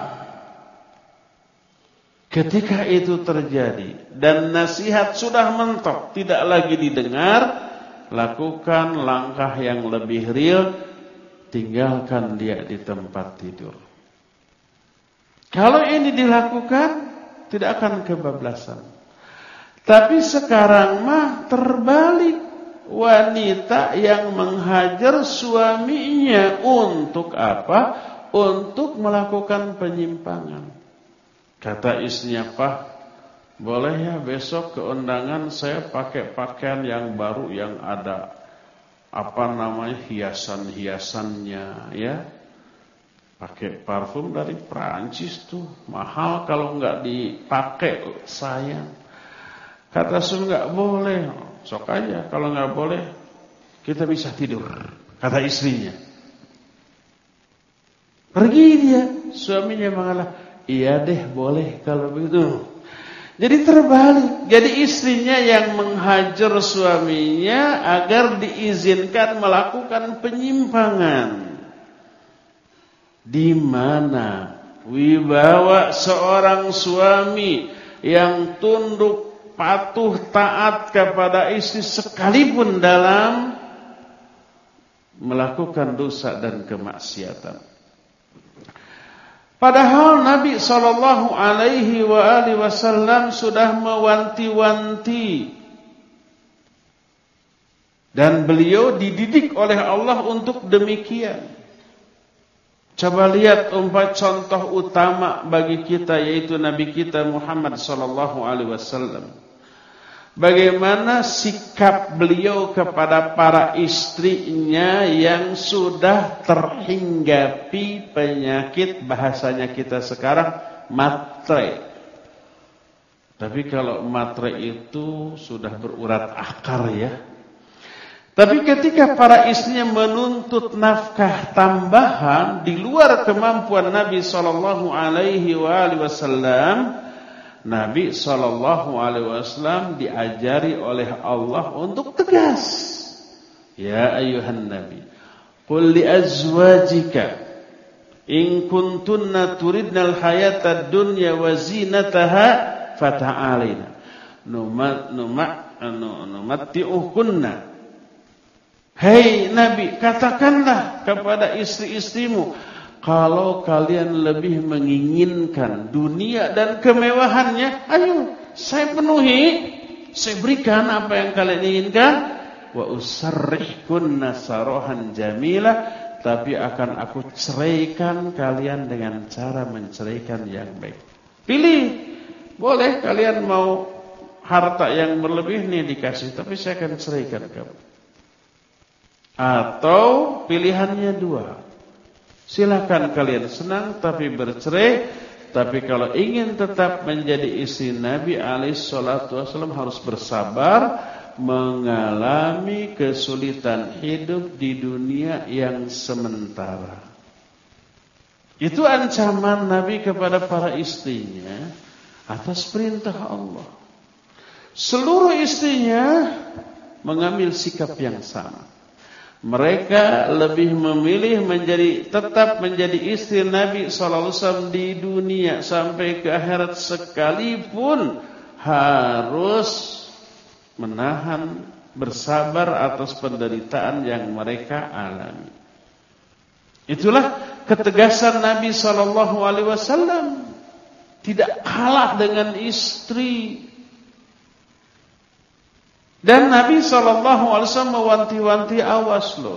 ketika itu terjadi dan nasihat sudah mentok, tidak lagi didengar, lakukan langkah yang lebih real, tinggalkan dia di tempat tidur. Kalau ini dilakukan, tidak akan kebablasan. Tapi sekarang mah terbalik, wanita yang menghajar suaminya untuk apa? Untuk melakukan penyimpangan. Kata istrinya, "Pak, boleh ya besok ke undangan saya pakai pakaian yang baru yang ada apa namanya hiasan-hiasannya ya. Pakai parfum dari Prancis tuh, mahal kalau nggak dipakai sayang." Kata suami, "Nggak boleh." "Sok aja, kalau nggak boleh kita bisa tidur," kata istrinya. Pergi dia, suaminya mengalah, "Iya deh, boleh kalau begitu." Jadi terbalik. Jadi istrinya yang menghajar suaminya agar diizinkan melakukan penyimpangan. Di mana wibawa seorang suami yang tunduk, patuh, taat kepada istri sekalipun dalam melakukan dosa dan kemaksiatan. Padahal Nabi sallallahu alaihi wasallam sudah mewanti-wanti dan beliau dididik oleh Allah untuk demikian. Coba lihat empat contoh utama bagi kita, yaitu Nabi kita Muhammad sallallahu alaihi wasallam. Bagaimana sikap beliau kepada para istrinya yang sudah terhinggapi penyakit, bahasanya kita sekarang matre. Tapi kalau matre itu sudah berurat akar ya. Tapi ketika para istrinya menuntut nafkah tambahan di luar kemampuan Nabi sallallahu alaihi wasallam, Nabi sallallahu alaihi wasallam diajari oleh Allah untuk tegas. Ya ayuhan Nabi, qul li azwajika in kuntunna turidnal hayatad dunya wa zinataha fata'alina numat numat numatti'ukunna. Hei Nabi, katakanlah kepada istri-istrimu, kalau kalian lebih menginginkan dunia dan kemewahannya, ayo saya penuhi, saya berikan apa yang kalian inginkan. Wa usarrihkunna sarahan jamila, tapi akan aku ceraikan kalian dengan cara menceraikan yang baik. Pilih, boleh kalian mau harta yang berlebih nih dikasih, tapi saya akan ceraikan kamu. Atau pilihannya dua, silakan kalian senang tapi bercerai, Tapi kalau ingin tetap menjadi istri Nabi alaihi salatu wasallam harus bersabar mengalami kesulitan hidup di dunia yang sementara. Itu ancaman Nabi kepada para istrinya atas perintah Allah. Seluruh istrinya mengambil sikap yang sama. Mereka lebih memilih menjadi tetap menjadi istri Nabi sallallahu alaihi wasallam di dunia sampai ke akhirat sekalipun harus menahan, bersabar atas penderitaan yang mereka alami. Itulah ketegasan Nabi sallallahu alaihi wasallam, tidak kalah dengan istri. Dan Nabi sallallahu alaihi wasallam mewanti-wanti, awas loh,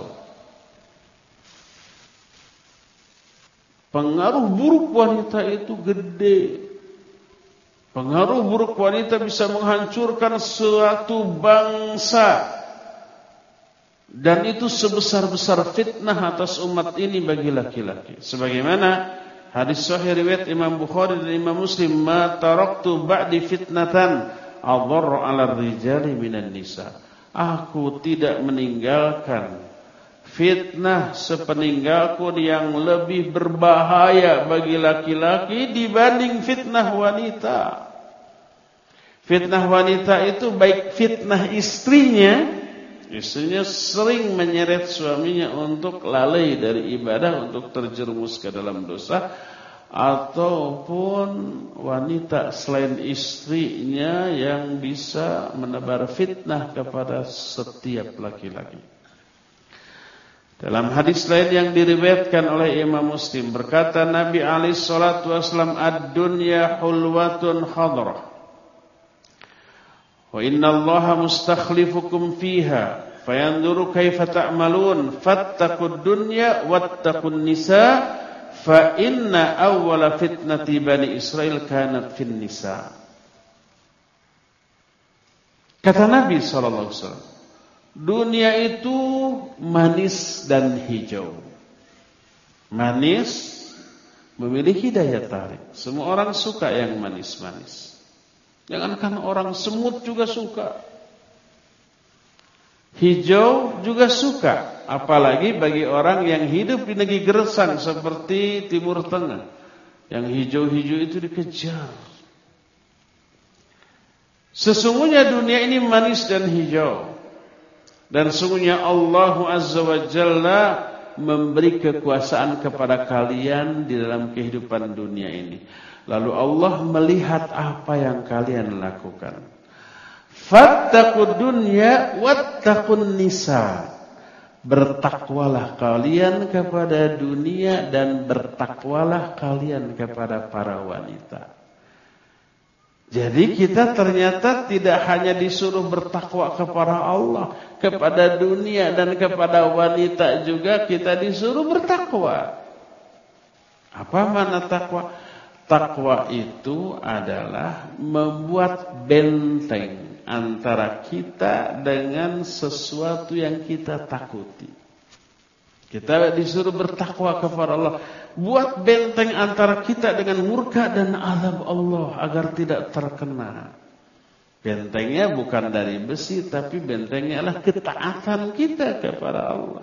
pengaruh buruk wanita itu gede. Pengaruh buruk wanita bisa menghancurkan suatu bangsa. Dan itu sebesar-besar fitnah atas umat ini bagi laki-laki. Sebagaimana hadis sahih riwayat Imam Bukhari dan Imam Muslim, ma taraktu ba'di fitnatan adharru 'ala rijali minan nisa. Aku tidak meninggalkan fitnah sepeninggalku yang lebih berbahaya bagi laki-laki dibanding fitnah wanita. Fitnah wanita itu baik fitnah istrinya, istrinya sering menyeret suaminya untuk lalai dari ibadah, untuk terjerumus ke dalam dosa, ataupun wanita selain istrinya yang bisa menebar fitnah kepada setiap laki-laki. Dalam hadis lain yang diriwayatkan oleh Imam Muslim, berkata Nabi alaihi salatu wasallam, ad-dunya hulwatun khadrah wa innallaha mustakhlifukum fiha fayanzuru kaifa ta'malun fattaqud dunya wattaqun nisa fa inna awwala fitnati bani Israil kanat fin nisa. Kata Nabi sallallahu alaihi wasallam, dunia itu manis dan hijau. Manis memiliki daya tarik. Semua orang suka yang manis-manis. Jangankan orang, semut juga suka. Hijau juga suka. Apalagi bagi orang yang hidup di negeri gersang seperti Timur Tengah. Yang hijau-hijau itu dikejar. Sesungguhnya dunia ini manis dan hijau. Dan sungguhnya Allah Azza wa Jalla memberi kekuasaan kepada kalian di dalam kehidupan dunia ini. Lalu Allah melihat apa yang kalian lakukan. Fattaqud dunya wattaqun nisa. Bertakwalah kalian kepada dunia dan bertakwalah kalian kepada para wanita. Jadi kita ternyata tidak hanya disuruh bertakwa kepada Allah, kepada dunia dan kepada wanita juga kita disuruh bertakwa. Apa makna takwa? Takwa itu adalah membuat benteng antara kita dengan sesuatu yang kita takuti. Kita disuruh bertakwa kepada Allah. Buat benteng antara kita dengan murka dan azab Allah agar tidak terkena. Bentengnya bukan dari besi, tapi bentengnya adalah ketaatan kita kepada Allah.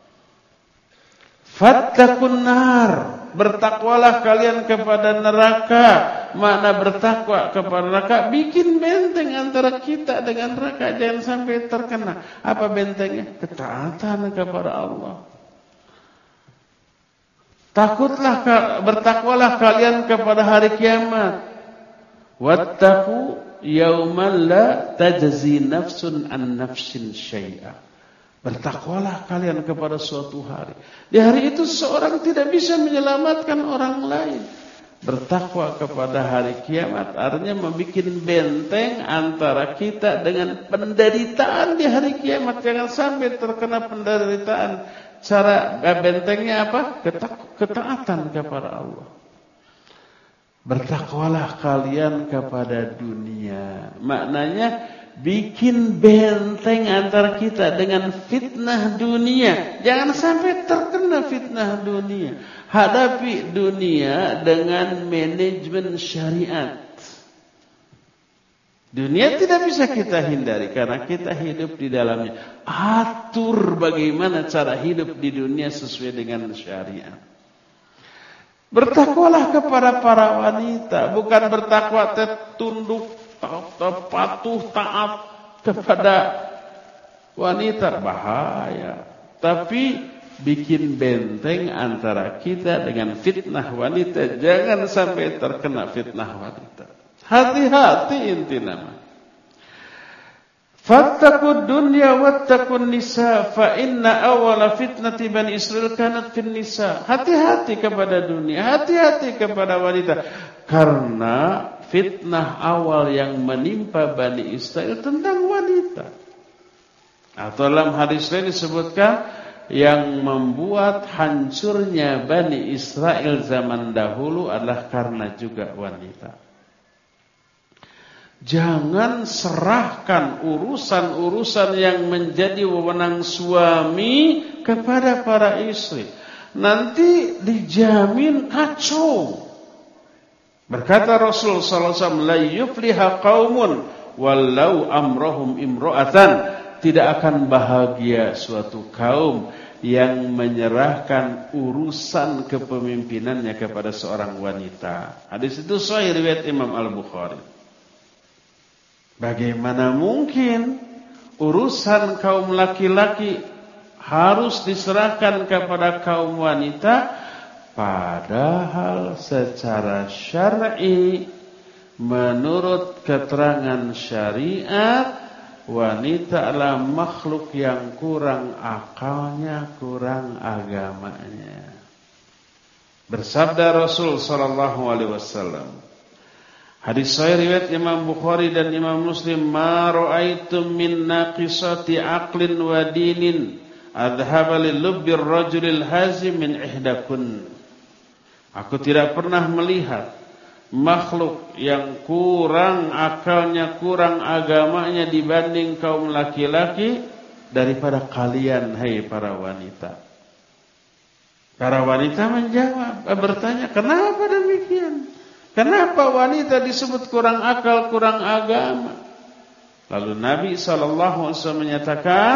Fattaqun nar, bertakwalah kalian kepada neraka. Makna bertakwa kepada neraka, bikin benteng antara kita dengan neraka, jangan sampai terkena. Apa bentengnya? Ketaatan kepada Allah. Takutlah, bertakwalah kalian kepada hari kiamat. Wattaqu yauman la tajzi nafsun an nafsin syai'a. Bertakwalah kalian kepada suatu hari. Di hari itu seorang tidak bisa menyelamatkan orang lain. Bertakwa kepada hari kiamat artinya membuat benteng antara kita dengan penderitaan di hari kiamat. Jangan sampai terkena penderitaan. Cara bentengnya apa? Ketaatan kepada Allah. Bertakwalah kalian kepada dunia. Maknanya bikin benteng antara kita dengan fitnah dunia. Jangan sampai terkena fitnah dunia. Hadapi dunia dengan manajemen syariat. Dunia tidak bisa kita hindari karena kita hidup di dalamnya. Atur bagaimana cara hidup di dunia sesuai dengan syariat. Bertakwalah kepada para wanita, bukan bertakwa tunduk, patuh, taat kepada wanita, bahaya. Tapi bikin benteng antara kita dengan fitnah wanita, jangan sampai terkena fitnah wanita. Hati-hati inti nama. Fattaqud dunya wattaqun nisa fa inna awwala fitnati bani Israil kanat fin nisa. Hati-hati kepada dunia, hati-hati kepada wanita. Karena fitnah awal yang menimpa Bani Israel tentang wanita. Atau dalam hadis lain disebutkan yang membuat hancurnya Bani Israel zaman dahulu adalah karena juga wanita. Jangan serahkan urusan-urusan yang menjadi wewenang suami kepada para istri. Nanti dijamin kacau. Berkata Rasul sallallahu alaihi wasallam, "La yufliha qaumun walau amrahum imra'atan." Tidak akan bahagia suatu kaum yang menyerahkan urusan kepemimpinannya kepada seorang wanita. Hadis itu sahih riwayat Imam Al-Bukhari. Bagaimana mungkin urusan kaum laki-laki harus diserahkan kepada kaum wanita, padahal secara syar'i menurut keterangan syariat wanita adalah makhluk yang kurang akalnya, kurang agamanya. Bersabda Rasul sallallahu alaihi wasallam, hadis sahih riwayat Imam Bukhari dan Imam Muslim, "Ma ra'aitum min naqisati aqlin wa dinin adhaba lil lubbir rajulil hazim min ihdakun." Aku tidak pernah melihat makhluk yang kurang akalnya, kurang agamanya dibanding kaum laki-laki daripada kalian, hai para wanita. Para wanita menjawab, bertanya, kenapa demikian? Kenapa wanita disebut kurang akal, kurang agama? Lalu Nabi shallallahu alaihi wasallam menyatakan,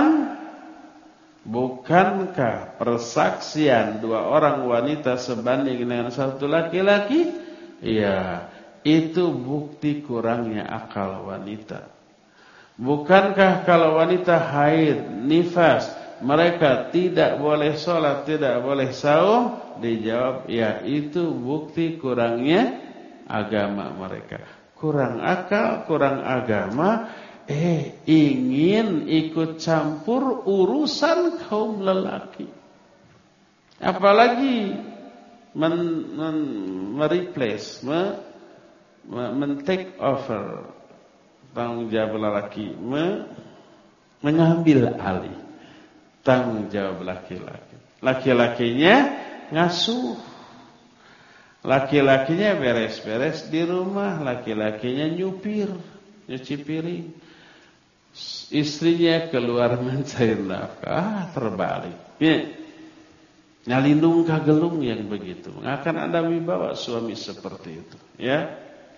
bukankah persaksian dua orang wanita sebanding dengan satu laki-laki? Iya, itu bukti kurangnya akal wanita. Bukankah kalau wanita haid, nifas, mereka tidak boleh sholat, tidak boleh saum? Dijawab, ya, itu bukti kurangnya agama mereka. Kurang akal, kurang agama, eh ingin ikut campur urusan kaum lelaki. Apalagi men, men, mereplace, me, me, men take over tanggung jawab lelaki, me, mengambil alih tanggung jawab laki-laki. Laki-lakinya ngasuh. Laki-lakinya beres-beres di rumah, laki-lakinya nyupir, nyuci piring. Istrinya keluar mencari nafkah, terbalik. Ya. Nyalindung kagelung yang begitu. Akan ada wibawa suami seperti itu, ya.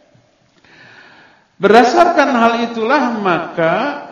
Berdasarkan hal itulah maka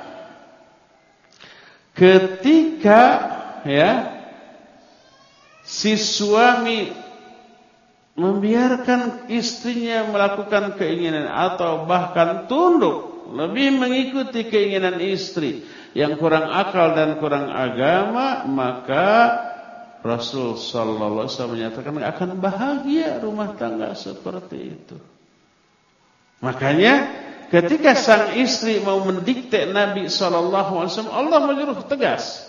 ketika ya si suami membiarkan istrinya melakukan keinginan atau bahkan tunduk lebih mengikuti keinginan istri yang kurang akal dan kurang agama, maka Rasul sallallahu alaihi wasallam menyatakan akan bahagia rumah tangga seperti itu. Makanya ketika sang istri mau mendikte Nabi sallallahu alaihi wasallam, Allah menyuruh tegas.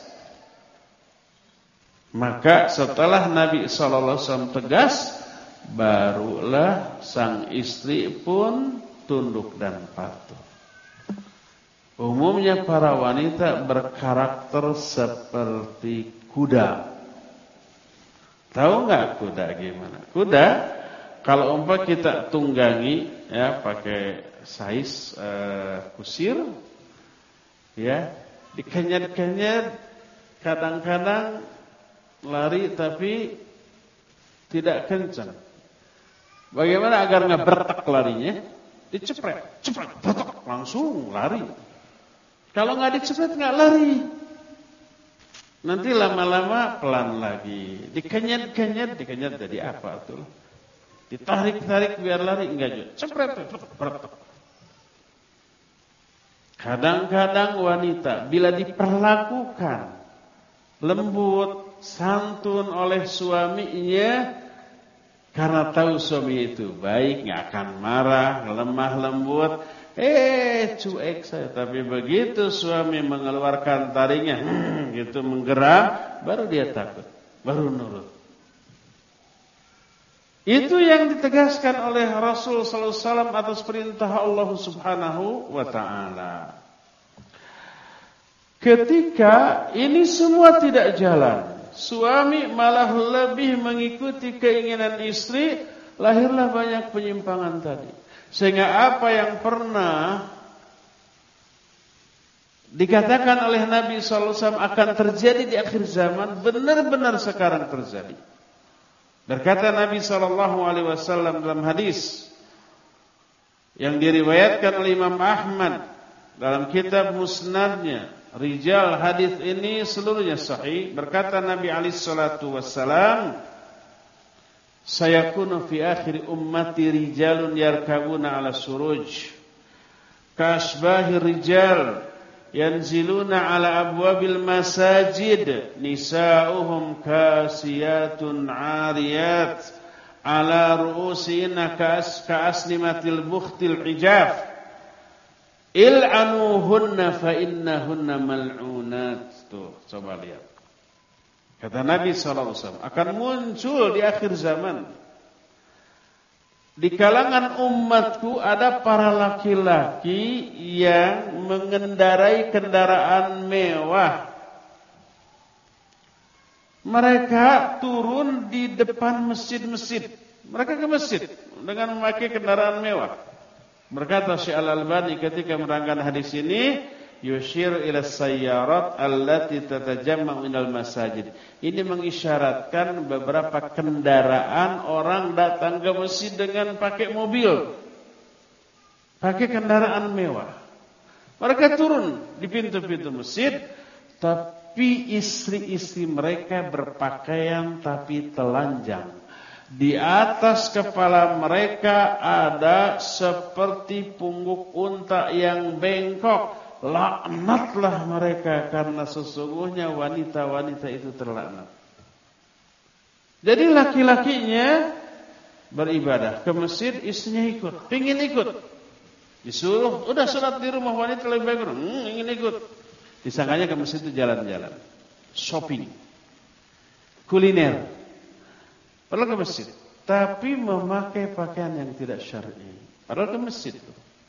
Maka setelah Nabi sallallahu alaihi wasallam tegas, barulah sang istri pun tunduk dan patuh. Umumnya para wanita berkarakter seperti kuda. Tahu nggak kuda gimana? Kuda kalau umpah kita tunggangi ya pakai sais uh, kusir, Ya, dikenyet-kenyet, kadang-kadang lari tapi tidak kencang. Bagaimana agar nggak bertak larinya? Dicepret, cepret, bertak, langsung lari. Kalau nggak dicepret nggak lari. Nanti lama-lama pelan lagi, dikenyet-kenyet, dikenyet jadi apa tuh? Ditarik-tarik biar lari, enggak juga. Cepret, bertak. Kadang-kadang wanita bila diperlakukan lembut, santun oleh suaminya, karena tahu suami itu baik, nggak akan marah, lemah lembut, eh cuek saya. Tapi begitu suami mengeluarkan taringnya, hmm, gitu menggeram, baru dia takut, baru nurut. Itu yang ditegaskan oleh Rasul sallallahu alaihi wasallam atas perintah Allah Subhanahu wa taala. Ketika ini semua tidak jalan, suami malah lebih mengikuti keinginan istri, lahirlah banyak penyimpangan tadi. Sehingga apa yang pernah dikatakan oleh Nabi sallallahu alaihi wasallam akan terjadi di akhir zaman, benar-benar sekarang terjadi. Berkata Nabi sallallahu alaihi wasallam dalam hadis yang diriwayatkan oleh Imam Ahmad dalam kitab Musnadnya, rijal hadis ini seluruhnya sahih. Berkata Nabi alaihi salatu wasallam, sayakunu fi akhir ummati rijalun yarkabuna ala suruj kasbahir rijal yanziluna ala abwabil masajid nisa'uhum kasiyatun 'ariyat ala ru'usina ka'as ka'asnimatil bukhtil hijaf il'anuhunna fa innahunna mal'unat. Tuh, coba lihat. Kata Nabi sallallahu alaihi wasallam, akan muncul di akhir zaman di kalangan umatku ada para laki-laki yang mengendarai kendaraan mewah. Mereka turun di depan masjid-masjid. Mereka ke masjid dengan memakai kendaraan mewah. Berkata Syekh Al-Albani ketika menerangkan hadis ini, yushir ila sayyarat allati tatajamma'u minal masajid. Ini mengisyaratkan beberapa kendaraan orang datang ke masjid dengan pakai mobil, pakai kendaraan mewah. Mereka turun di pintu-pintu masjid, tapi istri-istri mereka berpakaian tapi telanjang. Di atas kepala mereka ada seperti pungguk unta yang bengkok. Laknatlah mereka karena sesungguhnya wanita-wanita itu terlaknat. Jadi laki-lakinya beribadah ke masjid, istrinya ikut, ingin ikut. Disuruh, udah sholat di rumah, wanita lebih baik, hmm, ingin ikut. Disangkanya ke masjid itu jalan-jalan, shopping, kuliner. Padahal ke masjid, tapi memakai pakaian yang tidak syar'i. Padahal ke masjid itu.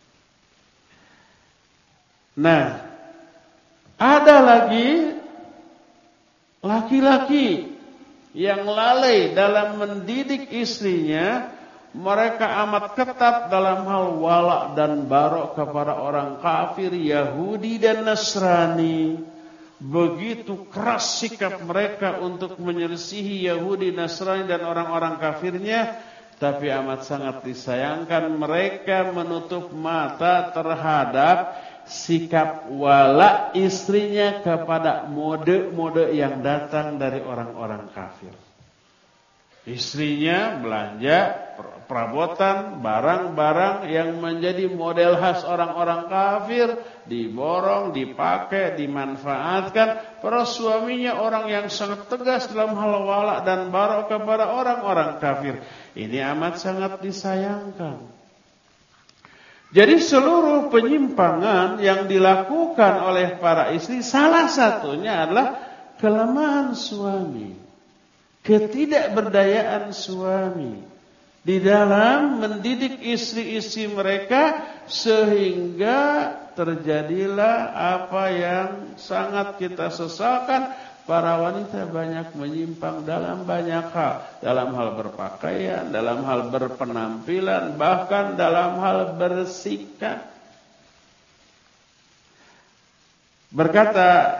Nah, ada lagi laki-laki yang lalai dalam mendidik istrinya. Mereka amat ketat dalam hal wala dan barok kepada orang kafir, Yahudi dan Nasrani. Begitu keras sikap mereka untuk menyelisihi Yahudi, Nasrani dan orang-orang kafirnya. Tapi amat sangat disayangkan mereka menutup mata terhadap sikap wala istrinya kepada mode-mode yang datang dari orang-orang kafir. Istrinya belanja perabotan, barang-barang yang menjadi model khas orang-orang kafir, diborong, dipakai, dimanfaatkan. Para suaminya orang yang sangat tegas dalam hal wala dan barok kepada orang-orang kafir. Ini amat sangat disayangkan. Jadi seluruh penyimpangan yang dilakukan oleh para istri, salah satunya adalah kelemahan suami, ketidakberdayaan suami di dalam mendidik istri-istri mereka, sehingga terjadilah apa yang sangat kita sesalkan. Para wanita banyak menyimpang dalam banyak hal, dalam hal berpakaian, dalam hal berpenampilan, bahkan dalam hal bersikap. Berkata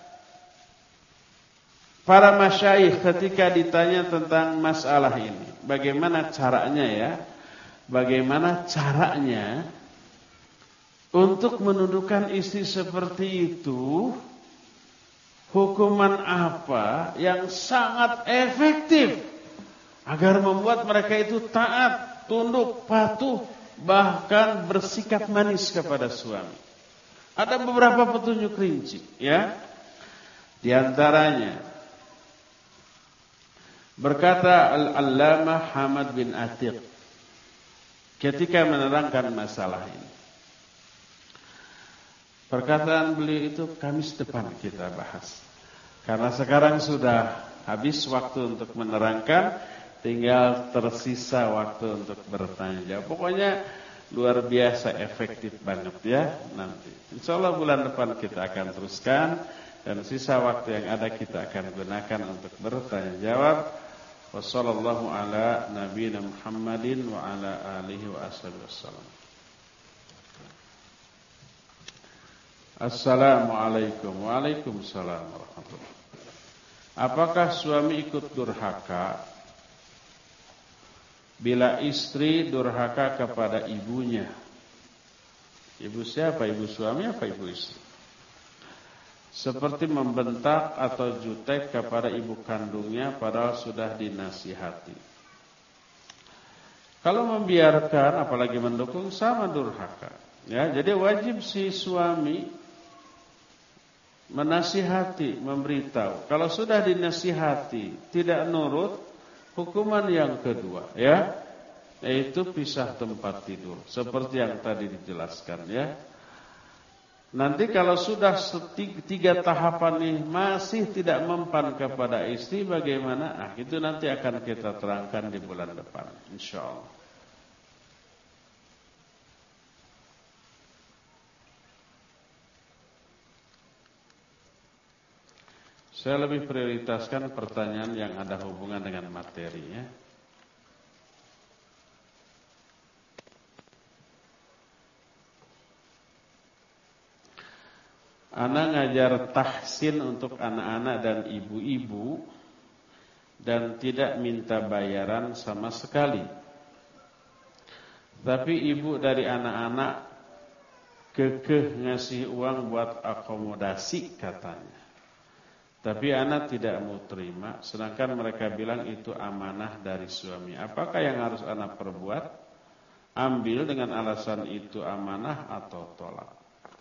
para masyayikh ketika ditanya tentang masalah ini, bagaimana caranya ya? Bagaimana caranya untuk menundukkan istri seperti itu? Hukuman apa yang sangat efektif agar membuat mereka itu taat, tunduk, patuh, bahkan bersikap manis kepada suami? Ada beberapa petunjuk rinci, ya. Di antaranya berkata Al-Allamah Hamad bin Atiq ketika menerangkan masalah ini. Perkataan beliau itu Kamis depan kita bahas. Karena sekarang sudah habis waktu untuk menerangkan, tinggal tersisa waktu untuk bertanya jawab. Pokoknya luar biasa efektif banget ya nanti. Insyaallah bulan depan kita akan teruskan dan sisa waktu yang ada kita akan gunakan untuk bertanya jawab. Wassallallahu ala nabiyina Muhammadin wa ala alihi wa ashabihi wasallam. Assalamualaikum. Waalaikumsalam warahmatullahi wabarakatuh. Apakah suami ikut durhaka bila istri durhaka kepada ibunya? Ibu siapa? Ibu suami apa ibu istri? Seperti membentak atau jutek kepada ibu kandungnya padahal sudah dinasihati. Kalau membiarkan apalagi mendukung sama durhaka. Ya, jadi wajib si suami menasihati, memberitahu. Kalau sudah dinasihati tidak nurut, hukuman yang kedua ya, yaitu pisah tempat tidur seperti yang tadi dijelaskan ya. Nanti kalau sudah tiga tahapan ini masih tidak mempan kepada istri, bagaimana? Ah, itu nanti akan kita terangkan di bulan depan insyaallah. Saya lebih prioritaskan pertanyaan yang ada hubungan dengan materi ya. Ana ngajar tahsin untuk anak-anak dan ibu-ibu dan tidak minta bayaran sama sekali. Tapi ibu dari anak-anak kekeh ngasih uang buat akomodasi katanya. Tapi anak tidak mau terima, sedangkan mereka bilang itu amanah dari suami. Apakah yang harus anak perbuat? Ambil dengan alasan itu amanah atau tolak?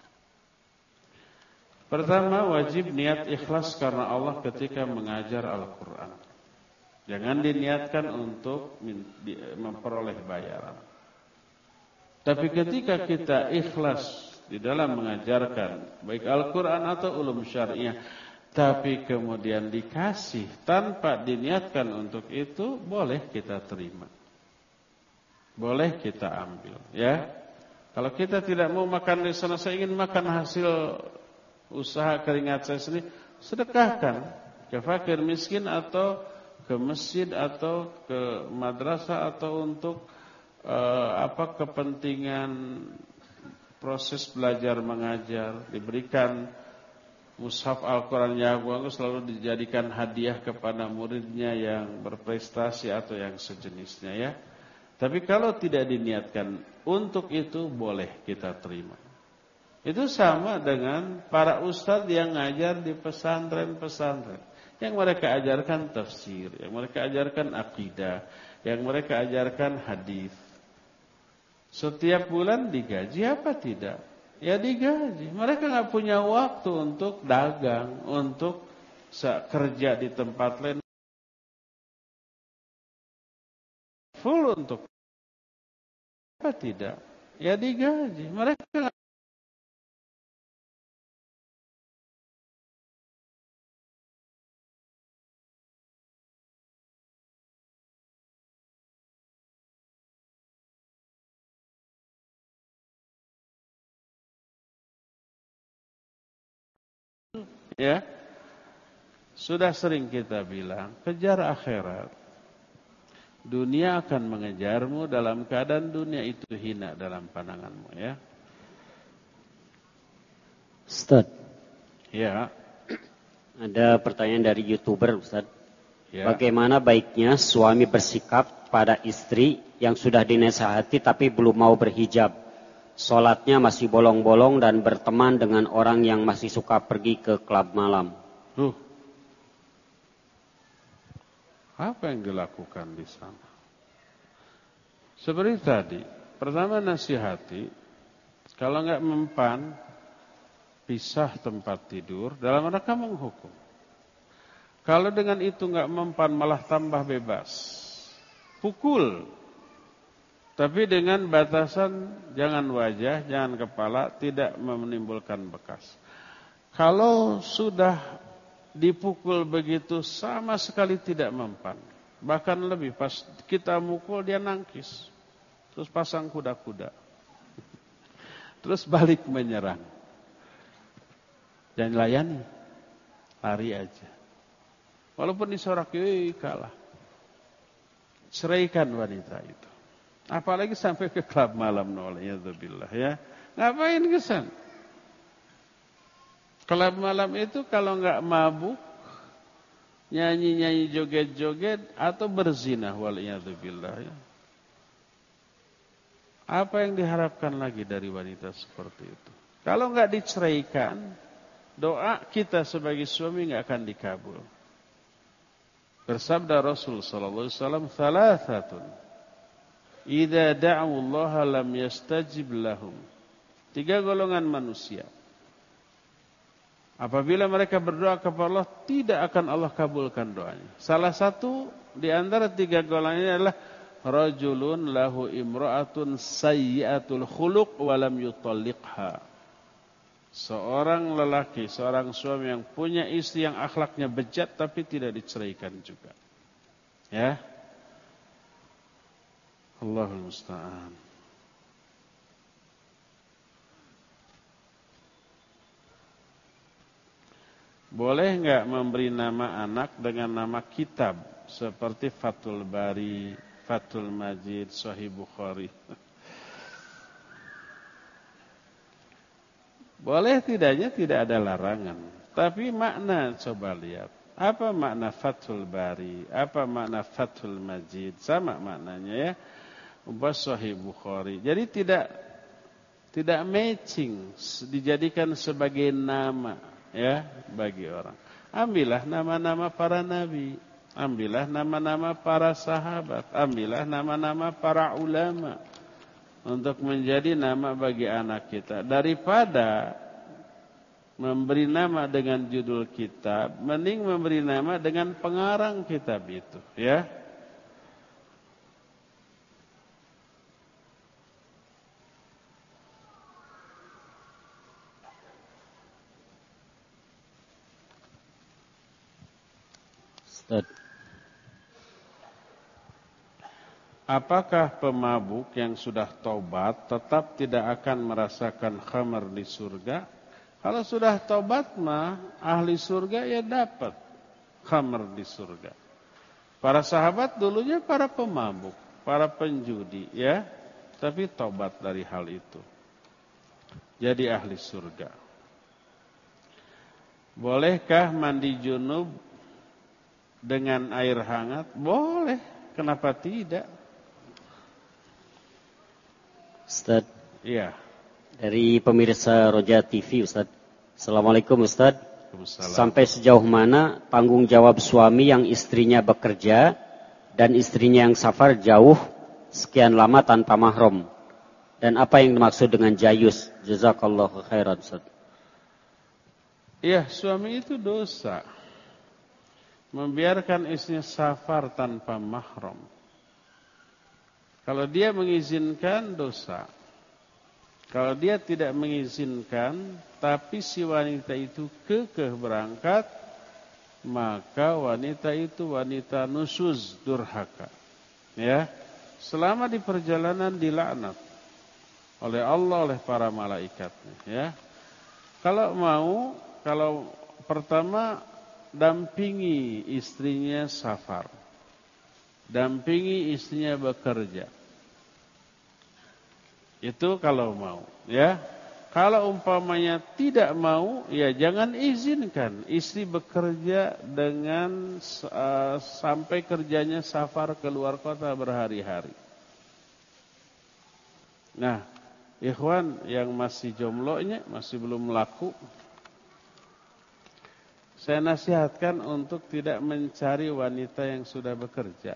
Pertama, wajib niat ikhlas karena Allah ketika mengajar Al-Quran. Jangan diniatkan untuk memperoleh bayaran. Tapi ketika kita ikhlas di dalam mengajarkan baik Al-Quran atau ulum syariah, tapi kemudian dikasih tanpa diniatkan untuk itu, boleh kita terima, boleh kita ambil ya. Kalau kita tidak mau makan di sana, saya ingin makan hasil usaha keringat saya sendiri, sedekahkan ke fakir miskin atau ke masjid atau ke madrasah atau untuk uh, apa kepentingan proses belajar mengajar, diberikan mushaf Al-Quran yang bagus selalu dijadikan hadiah kepada muridnya yang berprestasi atau yang sejenisnya ya. Tapi kalau tidak diniatkan untuk itu, boleh kita terima. Itu sama dengan para ustadz yang ngajar di pesantren-pesantren. Yang mereka ajarkan tafsir, yang mereka ajarkan akidah, yang mereka ajarkan hadis. Setiap bulan digaji apa tidak? Ya digaji. Mereka nggak punya waktu untuk dagang, untuk kerja di tempat lain. Full untuk apa tidak? Ya digaji. Mereka gak... Ya, sudah sering kita bilang, kejar akhirat. Dunia akan mengejarmu dalam keadaan dunia itu hina dalam pandanganmu ya. Ustaz, Ya. Ada pertanyaan dari YouTuber, Ustaz. Ya. Bagaimana baiknya suami bersikap pada istri yang sudah dinasihati tapi belum mau berhijab? Sholatnya masih bolong-bolong dan berteman dengan orang yang masih suka pergi ke klub malam. Tuh. Apa yang dilakukan di sana? Seperti tadi, pertama nasihati, kalau nggak mempan, pisah tempat tidur dalam rangka menghukum. Kalau dengan itu nggak mempan malah tambah bebas, pukul. Tapi dengan batasan jangan wajah, jangan kepala, tidak menimbulkan bekas. Kalau sudah dipukul begitu sama sekali tidak mempan. Bahkan lebih, pas kita mukul dia nangkis. Terus pasang kuda-kuda. Terus balik menyerang. Dan layani, lari aja. Walaupun disorak, eh, kalah. Ceraikan wanita itu. Apalagi sampai ke klub malam, na'udzubillah, ya. Ngapain kesan? Klub malam itu kalau nggak mabuk, nyanyi-nyanyi, joget-joget, atau berzina, waliyadzubillah, ya. Apa yang diharapkan lagi dari wanita seperti itu? Kalau nggak diceraikan, doa kita sebagai suami nggak akan dikabul. Bersabda Rasul sallallahu alaihi wasallam, "Thalathatun idza da'u Allah lam yastajib lahum." Tiga golongan manusia, apabila mereka berdoa kepada Allah, tidak akan Allah kabulkan doanya. Salah satu di antara tiga golongan ini adalah rajulun lahu imra'atun sayyi'atul khuluq wa lam yutalliqha. Seorang lelaki, seorang suami yang punya istri yang akhlaknya bejat tapi tidak diceraikan juga. Ya. Allahul musta'an. Boleh enggak memberi nama anak dengan nama kitab seperti Fathul Bari, Fathul Majid, Sahih Bukhari? Boleh tidaknya tidak ada larangan. Tapi makna coba lihat. Apa makna Fathul Bari? Apa makna Fathul Majid? Sama maknanya ya. Umpah Sahih Bukhari. Jadi tidak tidak matching, dijadikan sebagai nama ya bagi orang. Ambillah nama-nama para nabi. Ambillah nama-nama para sahabat. Ambillah nama-nama para ulama. Untuk menjadi nama bagi anak kita. Daripada memberi nama dengan judul kitab, mending memberi nama dengan pengarang kitab itu, ya. Ustaz. Apakah pemabuk yang sudah taubat tetap tidak akan merasakan khamar di surga? Kalau sudah taubat mah ahli surga ya dapat khamar di surga. Para sahabat dulunya para pemabuk, para penjudi ya, tapi taubat dari hal itu. Jadi ahli surga. Bolehkah mandi junub dengan air hangat? Boleh, kenapa tidak? Ustaz. Iya. Dari pemirsa Roja T V, Ustaz. Assalamualaikum, Ustaz. Sampai sejauh mana tanggung jawab suami yang istrinya bekerja dan istrinya yang safar jauh sekian lama tanpa mahram? Dan apa yang dimaksud dengan jayus? Jazakallahu khairan, Ustaz. Iya, suami itu dosa. Membiarkan istrinya safar tanpa mahram. Kalau dia mengizinkan, dosa. Kalau dia tidak mengizinkan, tapi si wanita itu kekeh berangkat, maka wanita itu wanita nusuz, durhaka. Ya, selama di perjalanan dilaknat oleh Allah, oleh para malaikatnya. Ya, kalau mau, kalau pertama dampingi istrinya safar, dampingi istrinya bekerja. Itu kalau mau, ya. Kalau umpamanya tidak mau, ya jangan izinkan istri bekerja dengan uh, sampai kerjanya safar keluar kota berhari-hari. Nah, ikhwan yang masih jomblonya, masih belum laku, saya nasihatkan untuk tidak mencari wanita yang sudah bekerja.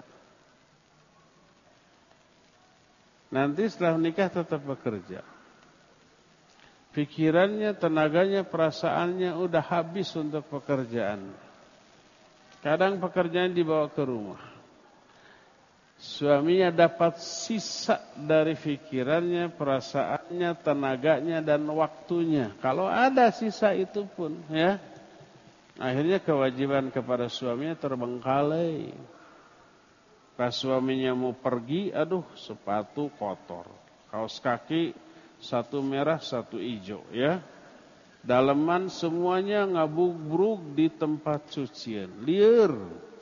Nanti setelah nikah tetap bekerja. Pikirannya, tenaganya, perasaannya udah habis untuk pekerjaan. Kadang pekerjaan dibawa ke rumah. Suaminya dapat sisa dari pikirannya, perasaannya, tenaganya, dan waktunya. Kalau ada sisa itu pun, ya, akhirnya kewajiban kepada suaminya terbengkalai. Pas suaminya mau pergi, aduh sepatu kotor, kaos kaki satu merah satu hijau, ya. Daleman semuanya ngabubruk di tempat cucian, liar.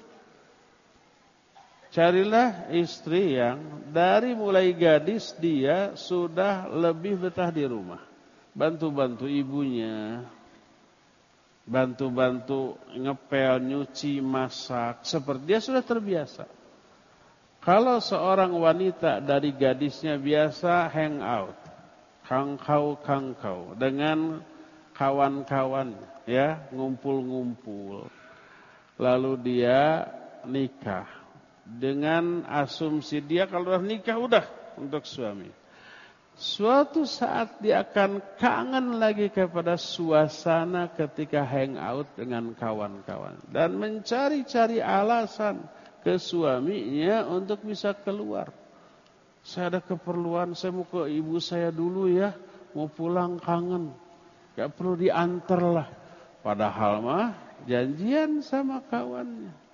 Carilah istri yang dari mulai gadis dia sudah lebih betah di rumah. Bantu-bantu ibunya, bantu-bantu ngepel, nyuci, masak. Seperti dia sudah terbiasa. Kalau seorang wanita dari gadisnya biasa hang out, kangkau-kangkau dengan kawan-kawan, ya, ngumpul-ngumpul. Lalu dia nikah. Dengan asumsi dia kalau udah nikah udah untuk suami. Suatu saat dia akan kangen lagi kepada suasana ketika hang out dengan kawan-kawan. Dan mencari-cari alasan ke suaminya untuk bisa keluar. Saya ada keperluan, saya mau ke ibu saya dulu ya. Mau pulang kangen. Gak perlu diantar lah. Padahal mah janjian sama kawannya.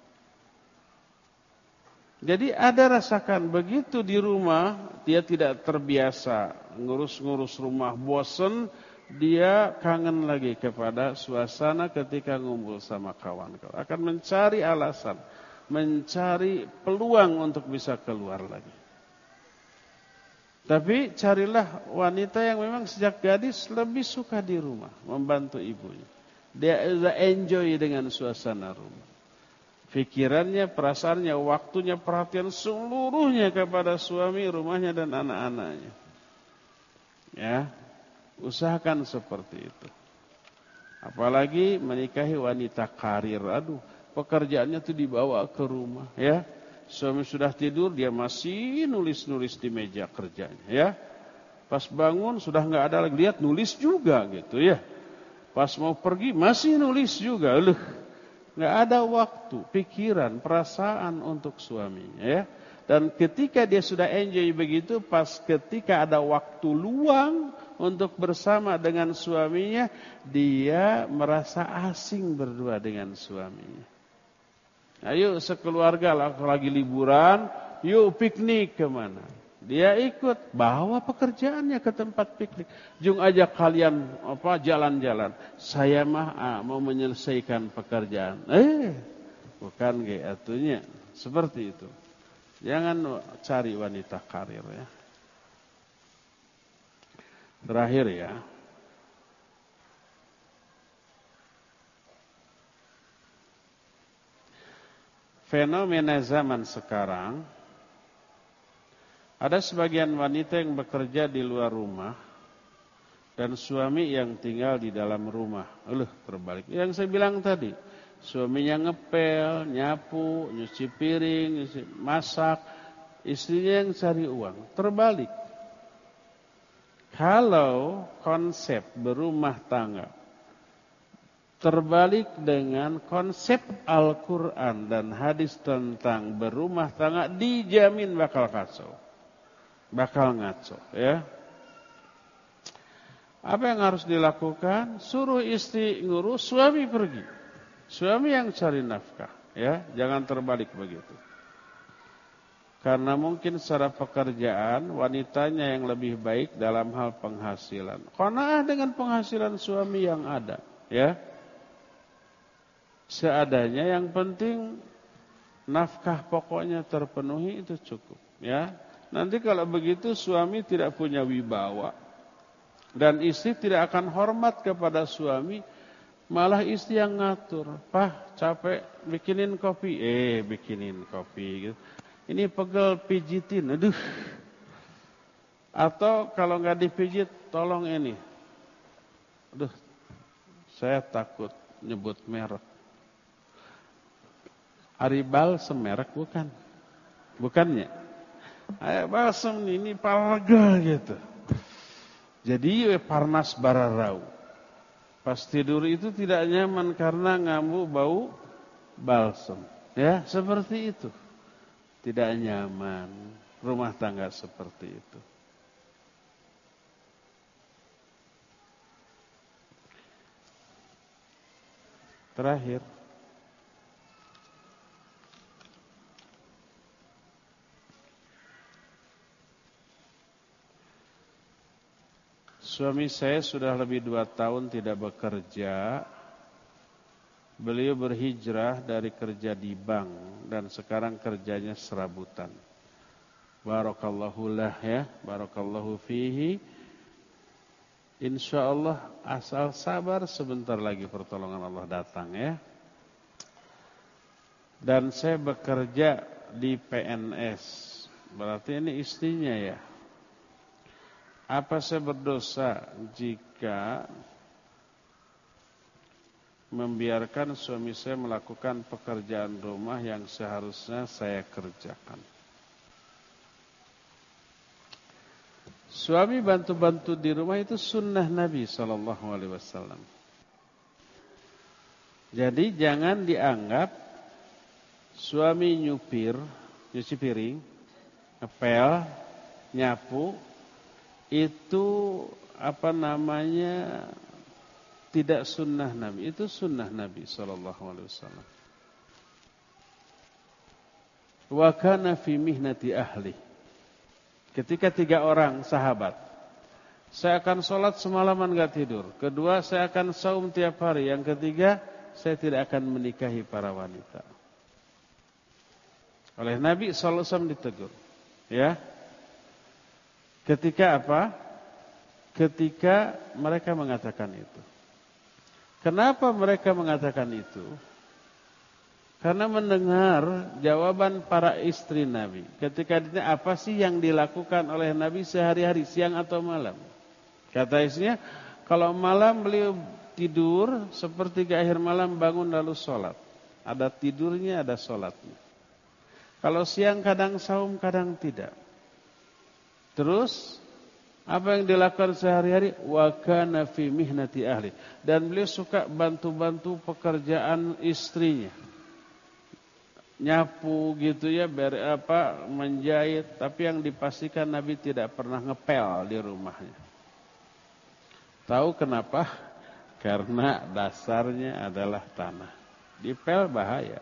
Jadi ada rasakan begitu di rumah, dia tidak terbiasa ngurus-ngurus rumah, bosen, dia kangen lagi kepada suasana ketika ngumpul sama kawan-kawan. Akan mencari alasan, mencari peluang untuk bisa keluar lagi. Tapi carilah wanita yang memang sejak gadis lebih suka di rumah, membantu ibunya. Dia enjoy dengan suasana rumah. Pikirannya, perasaannya, waktunya, perhatian seluruhnya kepada suami, rumahnya dan anak-anaknya. Ya, usahakan seperti itu. Apalagi menikahi wanita karir, aduh, pekerjaannya tuh dibawa ke rumah, ya. Suami sudah tidur, dia masih nulis-nulis di meja kerjanya, ya. Pas bangun sudah nggak ada lagi, lihat nulis juga gitu, ya. Pas mau pergi masih nulis juga, loh. Nggak ada waktu, pikiran, perasaan untuk suaminya, ya. Dan ketika dia sudah enjoy begitu, pas ketika ada waktu luang untuk bersama dengan suaminya, dia merasa asing berdua dengan suaminya. Ayo sekeluarga lagi liburan, yuk piknik kemana? Dia ikut, bawa pekerjaannya ke tempat piknik. Jung ajak kalian apa jalan-jalan. Saya mah ah, mau menyelesaikan pekerjaan. Eh, bukan kayak atunya. Seperti itu. Jangan cari wanita karir, ya. Terakhir, ya. Fenomena zaman sekarang, ada sebagian wanita yang bekerja di luar rumah dan suami yang tinggal di dalam rumah. Aduh, terbalik. Yang saya bilang tadi, suaminya ngepel, nyapu, nyuci piring, nyuci, masak, istrinya yang cari uang. Terbalik. Kalau konsep berumah tangga terbalik dengan konsep Al-Quran dan hadis tentang berumah tangga, dijamin bakal kacau. Bakal ngaco, ya. Apa yang harus dilakukan? Suruh istri ngurus, suami pergi. Suami yang cari nafkah, ya. Jangan terbalik begitu. Karena mungkin secara pekerjaan wanitanya yang lebih baik dalam hal penghasilan. Qanaah dengan penghasilan suami yang ada, ya. Seadanya, yang penting nafkah pokoknya terpenuhi, itu cukup, ya. Nanti kalau begitu suami tidak punya wibawa, Dan istri tidak akan hormat kepada suami, malah istri yang ngatur. Pah, capek bikinin kopi, eh bikinin kopi gitu. Ini pegel pijitin, aduh. Atau kalau nggak dipijit, tolong ini. Aduh, saya takut nyebut merek. Ari balsem merek bukan? Bukannya? Ari balsem ini parga gitu. Jadi Parnas Bararau. Pas tidur itu tidak nyaman karena ngambu bau balsem. Ya, seperti itu. Tidak nyaman. Rumah tangga seperti itu. Terakhir. Suami saya sudah lebih dua tahun tidak bekerja. Beliau berhijrah dari kerja di bank dan sekarang kerjanya serabutan. Barakallahu lah ya, barakallahu fihi. Insyaallah asal sabar sebentar lagi pertolongan Allah datang ya. Dan saya bekerja di P N S. Berarti ini istrinya ya. Apa saya berdosa jika membiarkan suami saya melakukan pekerjaan rumah yang seharusnya saya kerjakan? Suami bantu-bantu di rumah itu sunnah Nabi shallallahu alaihi wasallam. Jadi jangan dianggap suami nyupir, nyuci piring, ngepel, nyapu, itu apa namanya tidak sunnah Nabi. Itu sunnah Nabi shallallahu alaihi wasallam. Wa kana fi mihnati ahli. Ketika tiga orang sahabat, saya akan sholat semalaman gak tidur. Kedua, saya akan saum tiap hari. Yang ketiga, saya tidak akan menikahi para wanita. Oleh Nabi shallallahu alaihi wasallam ditegur. Ya. Ketika apa? Ketika mereka mengatakan itu. Kenapa mereka mengatakan itu? Karena mendengar jawaban para istri Nabi. Ketika ditanya apa sih yang dilakukan oleh Nabi sehari-hari, siang atau malam? Kata istrinya, kalau malam beliau tidur, sepertiga akhir malam bangun lalu sholat. Ada tidurnya, ada sholatnya. Kalau siang kadang saum, kadang tidak. Terus apa yang dilakukan sehari-hari? Wa kana fi mihnati ahli. Dan beliau suka bantu-bantu pekerjaan istrinya. Nyapu gitu ya, ber, apa menjahit, tapi yang dipastikan Nabi tidak pernah ngepel di rumahnya. Tahu kenapa? Karena dasarnya adalah tanah. Dipel bahaya.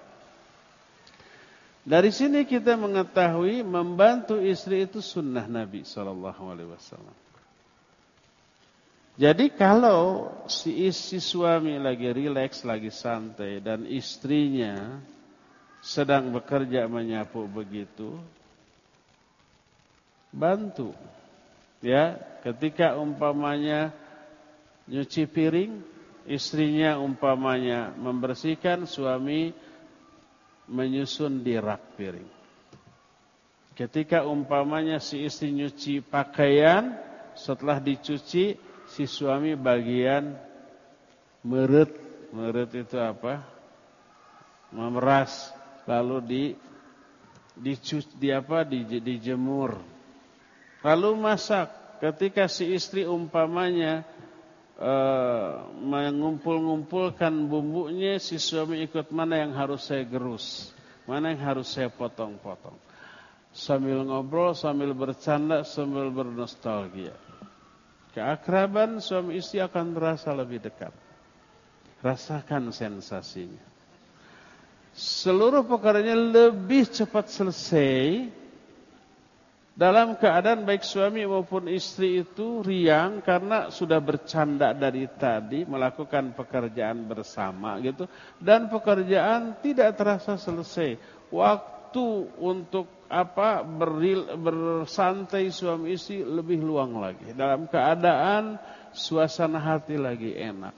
Dari sini kita mengetahui membantu istri itu sunnah Nabi shallallahu alaihi wasallam. Jadi kalau si istri suami lagi rileks, lagi santai dan istrinya sedang bekerja menyapu begitu, bantu. Ya, ketika umpamanya nyuci piring, istrinya umpamanya membersihkan, suami menyusun di rak piring. Ketika umpamanya si istri nyuci pakaian, setelah dicuci si suami bagian meret. Meret itu apa? Memeras, lalu di dicuci di apa? Di, dijemur. Lalu masak. Ketika si istri umpamanya Uh, mengumpul-ngumpulkan bumbunya, si suami ikut mana yang harus saya gerus, mana yang harus saya potong-potong. Sambil ngobrol, sambil bercanda, sambil bernostalgia. Keakraban suami istri akan terasa lebih dekat. Rasakan sensasinya. Seluruh pekerjaannya lebih cepat selesai dalam keadaan baik suami maupun istri itu riang karena sudah bercanda dari tadi, melakukan pekerjaan bersama gitu, dan pekerjaan tidak terasa selesai. Waktu waktu untuk apa beril, bersantai suami istri lebih luang lagi. Dalam keadaan suasana hati lagi enak.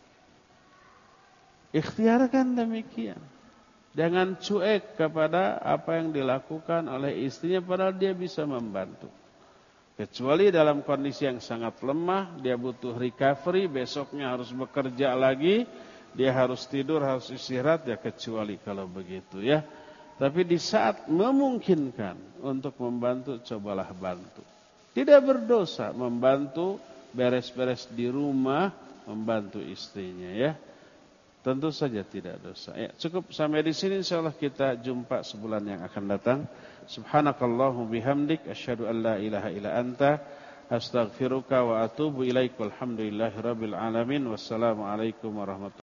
Ikhtiarkan demikian. Jangan cuek kepada apa yang dilakukan oleh istrinya padahal dia bisa membantu. Kecuali dalam kondisi yang sangat lemah, dia butuh recovery, besoknya harus bekerja lagi, dia harus tidur, harus istirahat, ya kecuali kalau begitu ya. Tapi di saat memungkinkan untuk membantu, cobalah bantu. Tidak berdosa membantu beres-beres di rumah, membantu istrinya ya. Tentu saja tidak dosa. Ya, cukup sampai di sini, insyaallah kita jumpa sebulan yang akan datang. Subhanakallahumma bihamdik asyhadu an la ilaha illa anta astaghfiruka wa atubu ilaik. Walhamdulillahirabbil alamin. Wassalamualaikum warahmatullahi wabarakatuh.